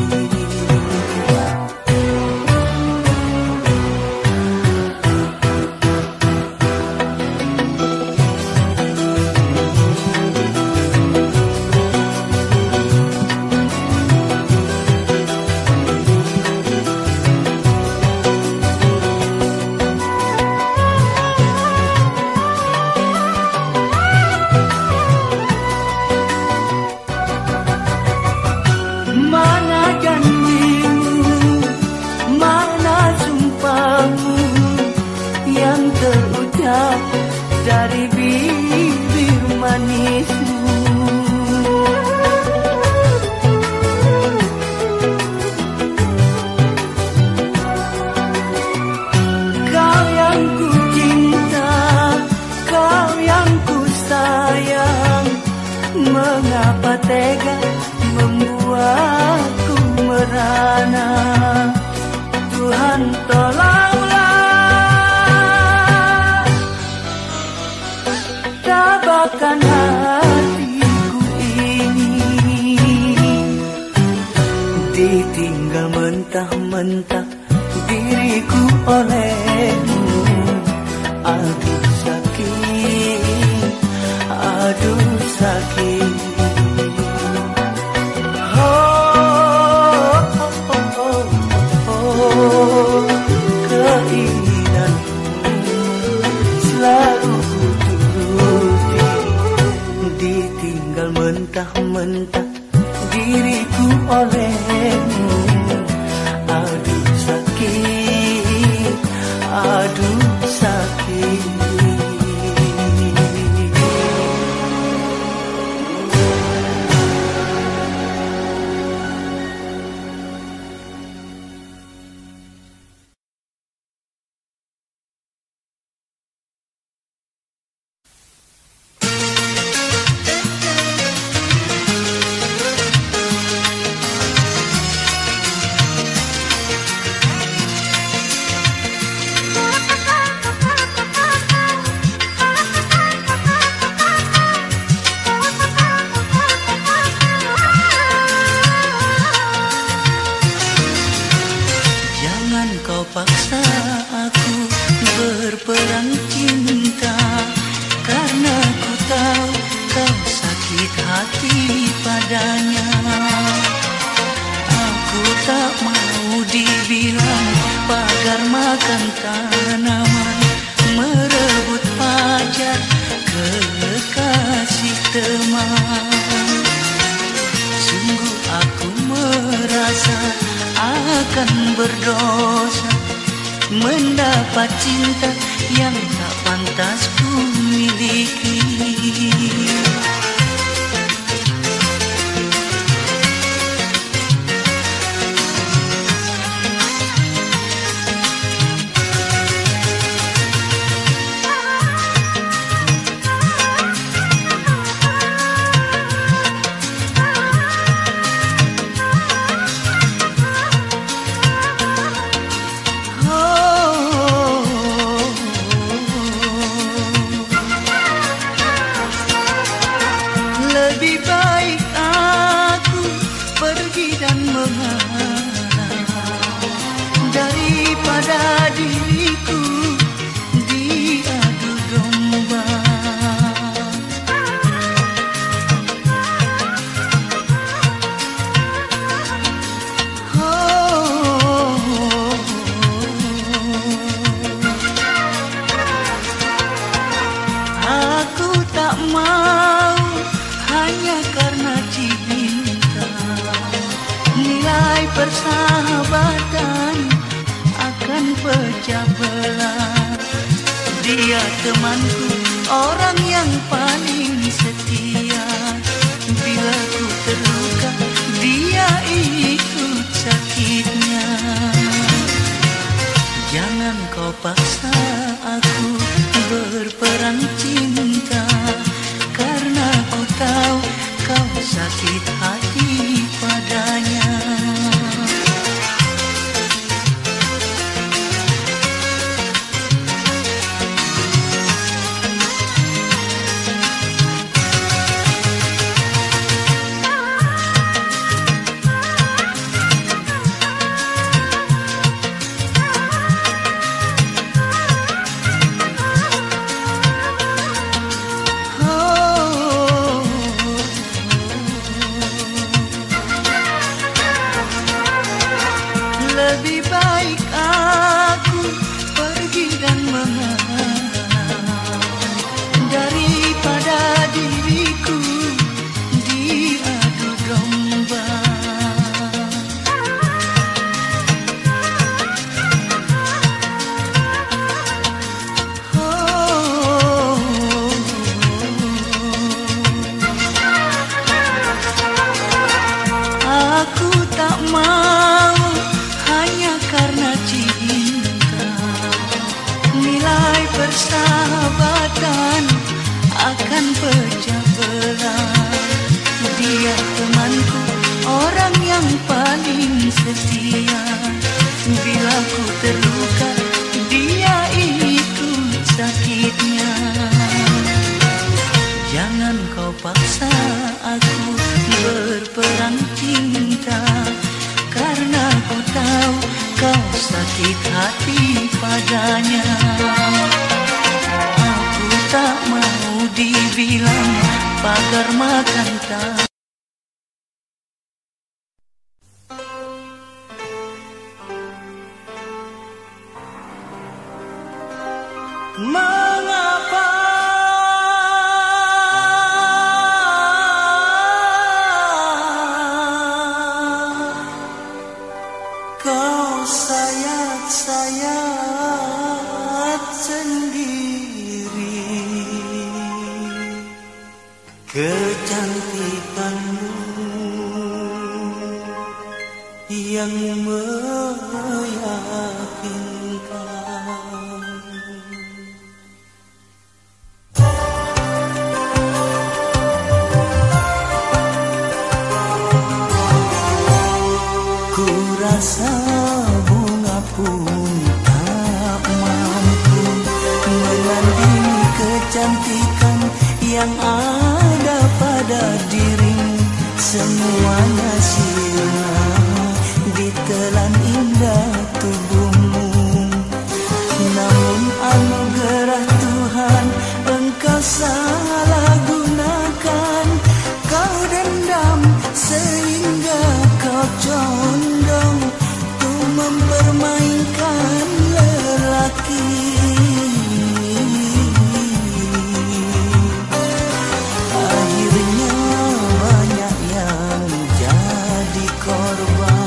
Dari bibir manismu, kau yang ku cinta, kau yang ku sayang, mengapa tega membuatku merana? Tuhan tolonglah, tabahkan hatiku ini, ditinggal mentah-mentah diriku olehmu. Aduh sakit, aduh sakit. Oh, oh, oh, oh, oh. Keinginanmu selalu ditinggal mentah-mentah diriku olehmu. Aduh sakit, aduh sakit. Paksa aku berperang cinta, karena ku tahu kau sakit hati padanya. Aku tak mau dibilang pagar makan tanaman, merebut pacar kekasih teman. Sungguh aku merasa akan berdosa mendapat cinta yang tak pantas ku miliki. Daripada diriku diadu domba. Oh, aku tak mau hanya karena cinta. Nilai persahabatan akan pecah belah. Dia temanku, orang yang paling setia. Bila ku terluka, dia ikut sakitnya. Jangan kau paksa aku berperang cinta, karena ku tahu kau sakit hati padanya. akan pecah belah. Dia temanku, orang yang paling setia. Bila ku terluka, dia ikut sakitnya. Jangan kau paksa aku berperang cinta, karena kau tahu kau sakit hati padanya. Aku tak mau dibilang pagar makan tak. Mengapa kau sayat-sayat sendiri kecantikanmu yang meyakinkan? Rasa bunga pun tak mampu menandingi kecantikan yang ada pada dirimu. Semuanya sirna ditelan indah tubuhmu. Namun anugerah Tuhan engkau salah gunakan. Kau dendam sehingga kau condong untuk mempermainkan lelaki. Akhirnya banyak yang jadi korban.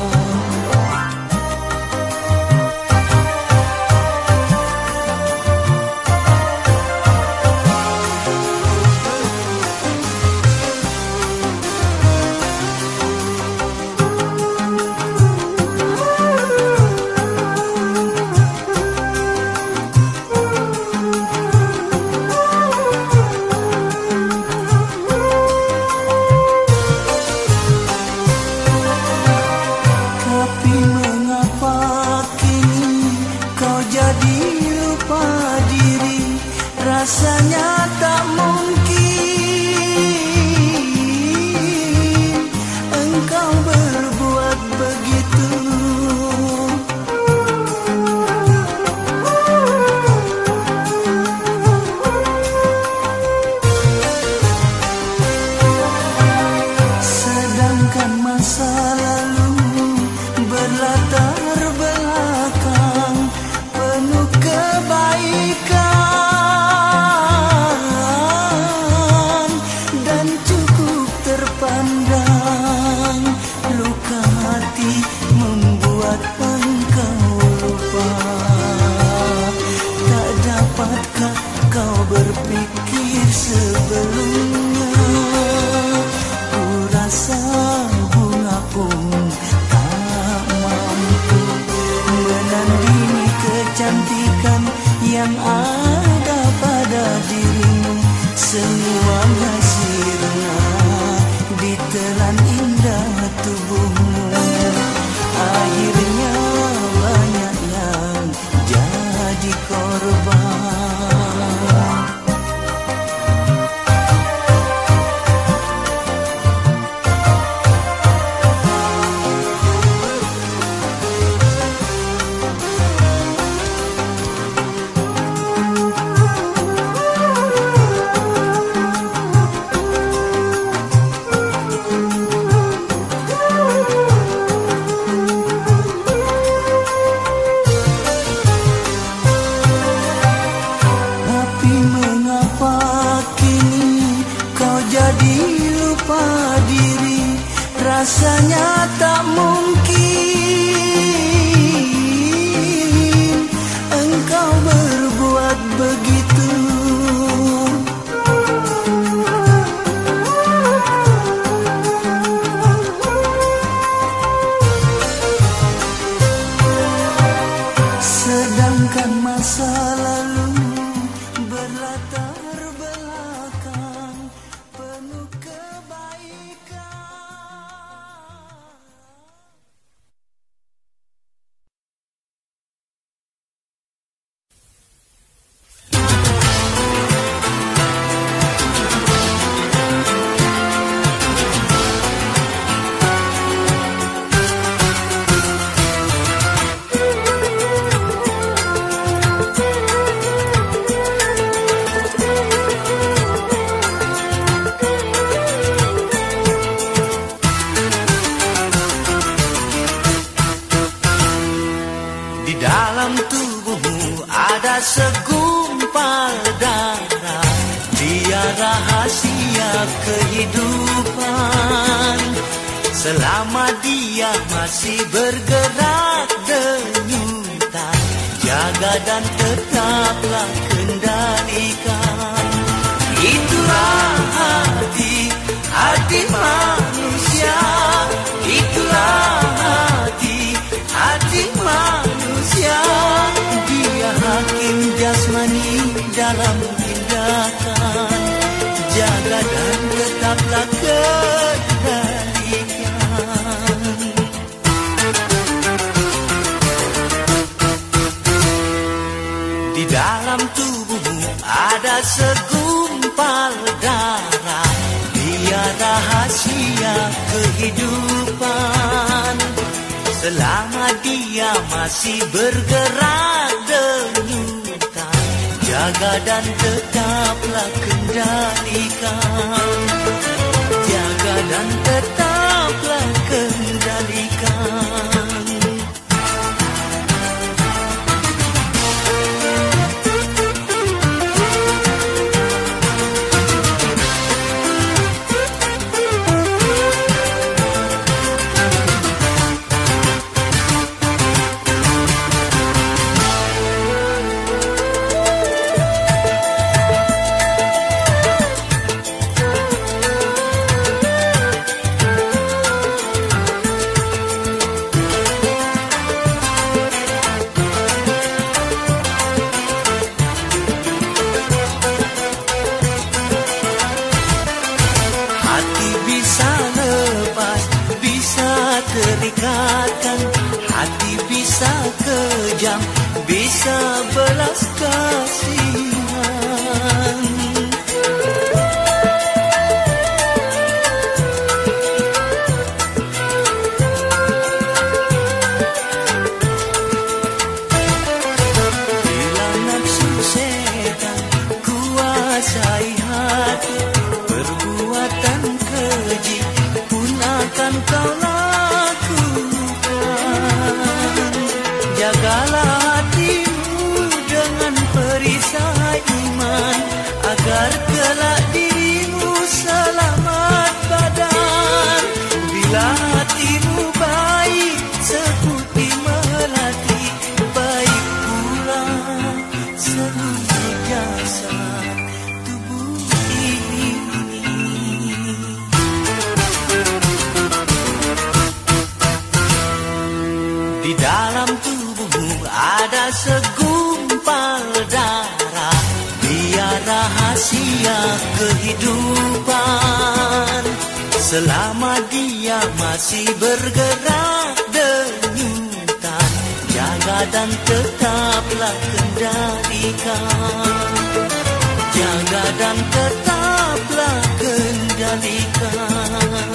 Rasanya tak mungkin engkau berbuat begitu. Sedangkan masa lalu berlatar belakang penuh kebaikan. Luka hati membuat engkau lupa. Tak dapatkah kau berpikir sebelumnya? Ku rasa bunga pun tak mampu menandingi kecantikan yang ada pada dirimu. Semuanya sirna ditelan indah tubuhmu. Akhirnya banyak yang jadi korban. Rasanya tak mungkin engkau berbuat begitu. Sedangkan masa lalu berlatar belakang. segumpal darah, dia rahasia kehidupan. Selama dia masih bergerak denyutan, jaga dan tetaplah kendalikan. Itulah hati manusia, itulah hati manusia. Dia hakim jasmani dalam tindakan, jaga dan tetaplah kendalikan. Di dalam tubuhmu ada segumpal darah, dia rahasia kehidupan. Selama dia masih bergerak denyutan, jaga dan tetaplah kendalikan. Jaga dan tetaplah kendalikan. Terikatkan, hati bisa kejam, bisa belas kasihan. Bila nafsu setan kuasai hati, perbuatan keji pun akan kau lakukan. Jagalah hatimu dengan perisai iman, agar kelak dirimu selamat badan. Bila hatimu baik seputih melati, baik pula seluruh jasad tubuh ini. Di dalam tubuhmu ada segumpal darah, dia rahasia kehidupan. Selama dia masih bergerak denyutan, jaga dan tetaplah kendalikan. Jaga dan tetaplah kendalikan.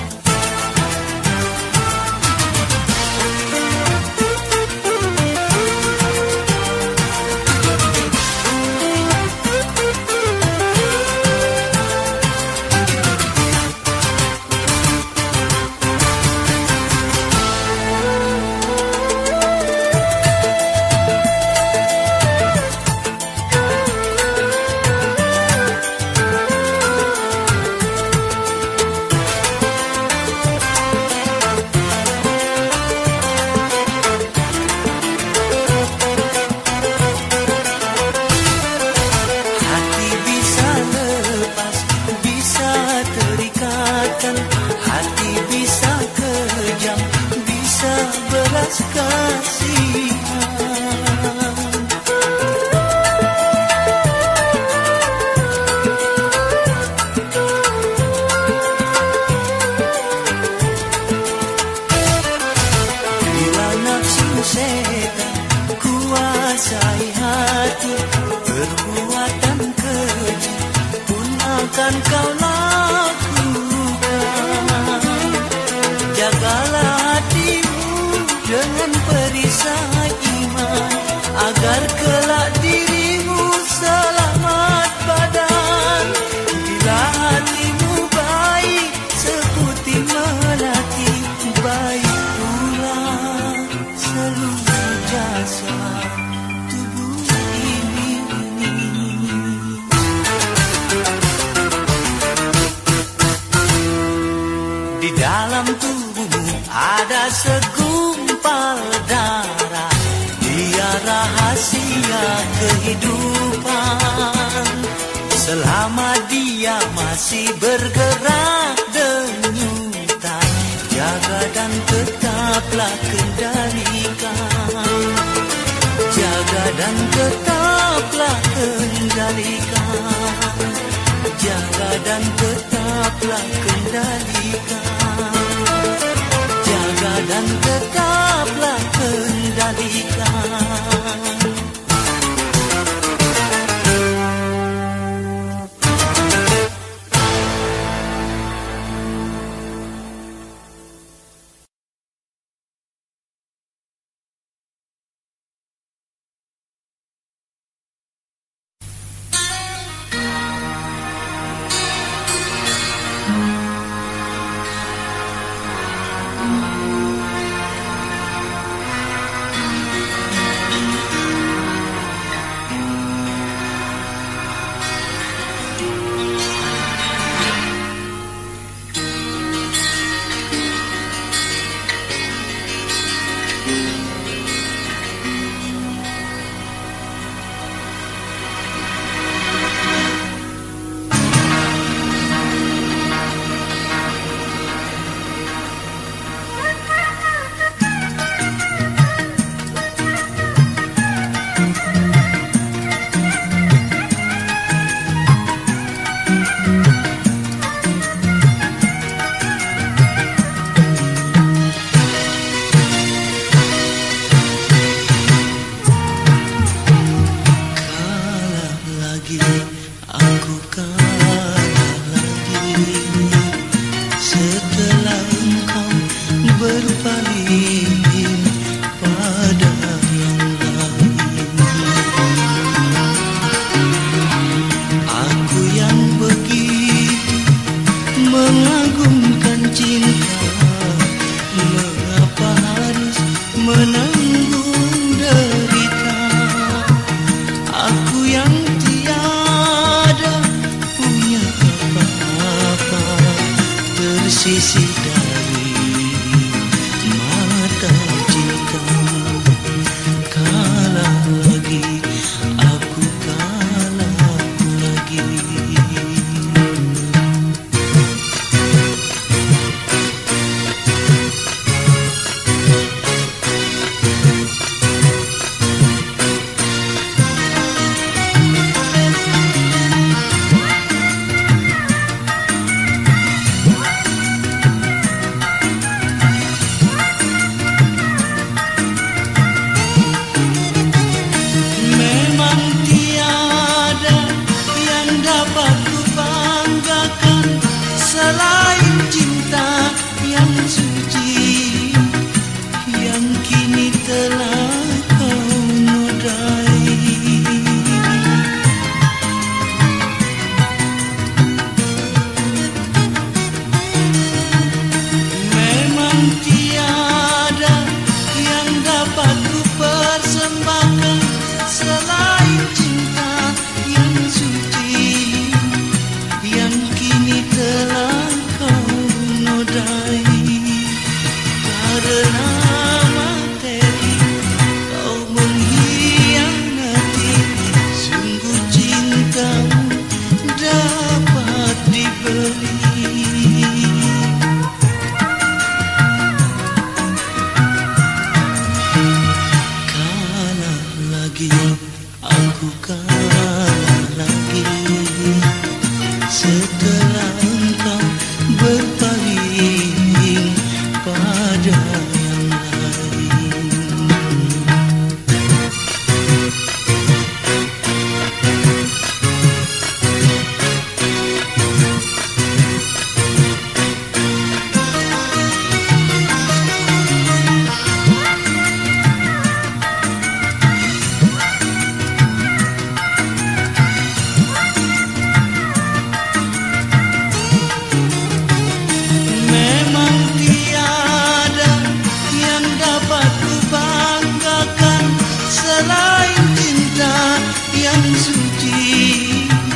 Hati bisa kejam, bisa belas kasihan. Bila nafsu setan kuasai hati, perbuatan keji pun akan kau lakukan. Jagalah hatimu dengan perisai iman, agar kelak dirimu selamat badan. Bila hatimu baik seputih melati, baik pula seluruh jasad tubuh ini. dalam tubuhmu ada segumpal darah. Dia rahasia kehidupan. Selama dia masih bergerak denyutan, jaga dan tetaplah kendalikan. Jaga dan tetaplah kendalikan. Jaga dan tetaplah kendalikan. Jaga dan tetaplah kendalikan.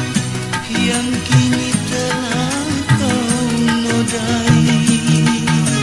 Yang kini telah kau nodai.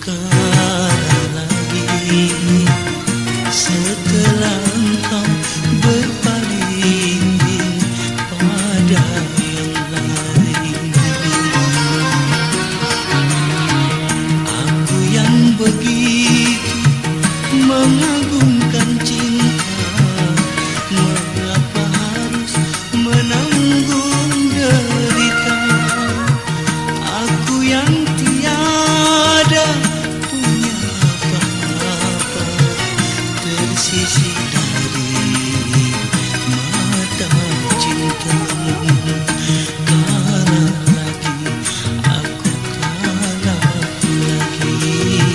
sekarang lagi, setelah engkau berpaling pada yang lain. Aku yang begitu mengagumkan cinta, mengapa harus menanggung derita? Aku yang tiada punya apa-apa, tersisih dari mata cinta. Kalah lagi, aku kalah lagi.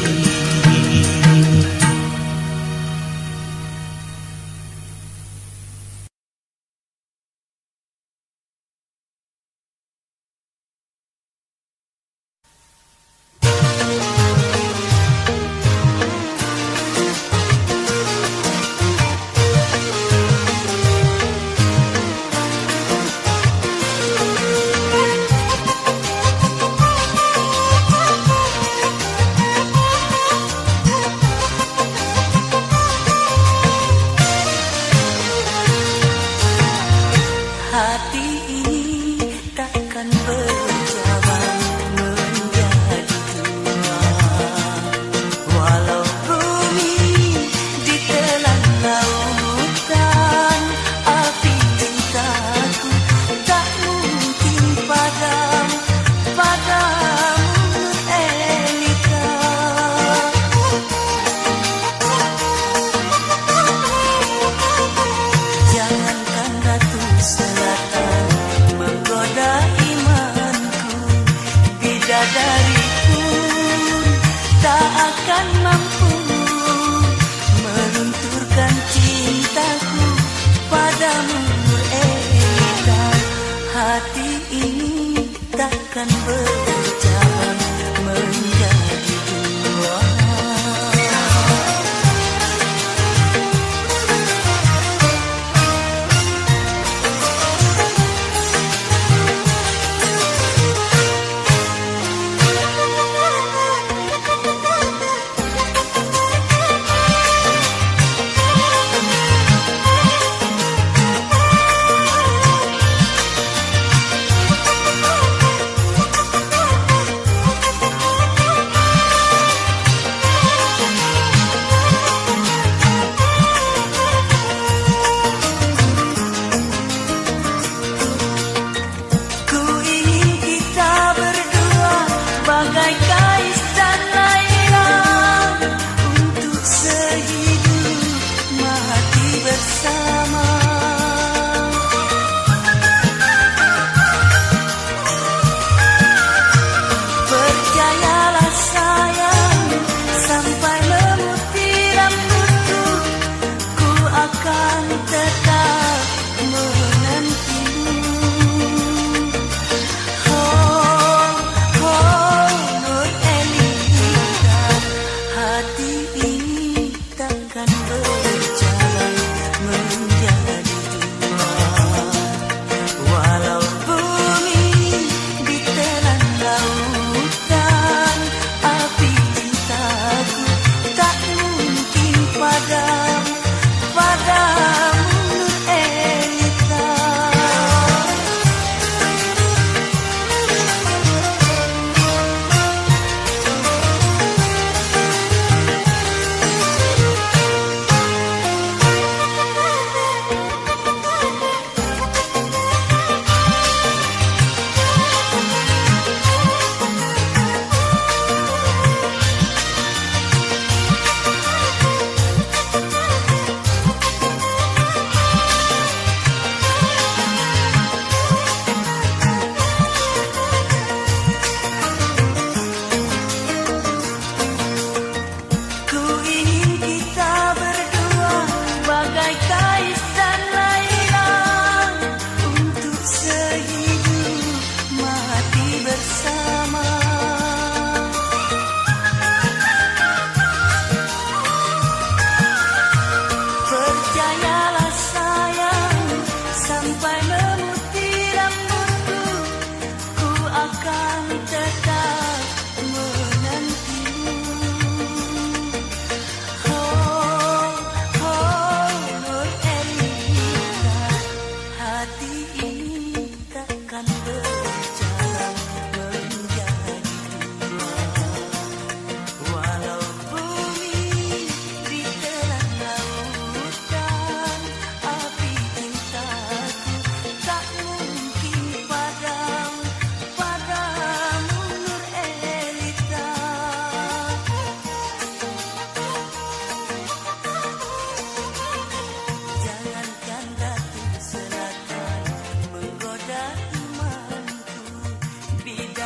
Hati ini takkan berjalan menjadi dua, walau bumi ditelan lautan, api cintaku tak mungkin padam padamu Elika. Jangankan Ratu Selatan menggoda imanku, bidadari pun tak akan mampu melunturkan cintaku padamu Elika. Hati ini takkan berjalan menjadi dua. Bagai Kais dan Laila, untuk sehidup mati bersama. Percayalah sayang, sampai memutih rambutku, ku akan tetap menantimu. Hati ini takkan berjalan menjadi dua, walau bumi ditelan lautan, api cintaku tak mungkin padam padamu Elika. akan tetap menantimu.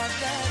bagai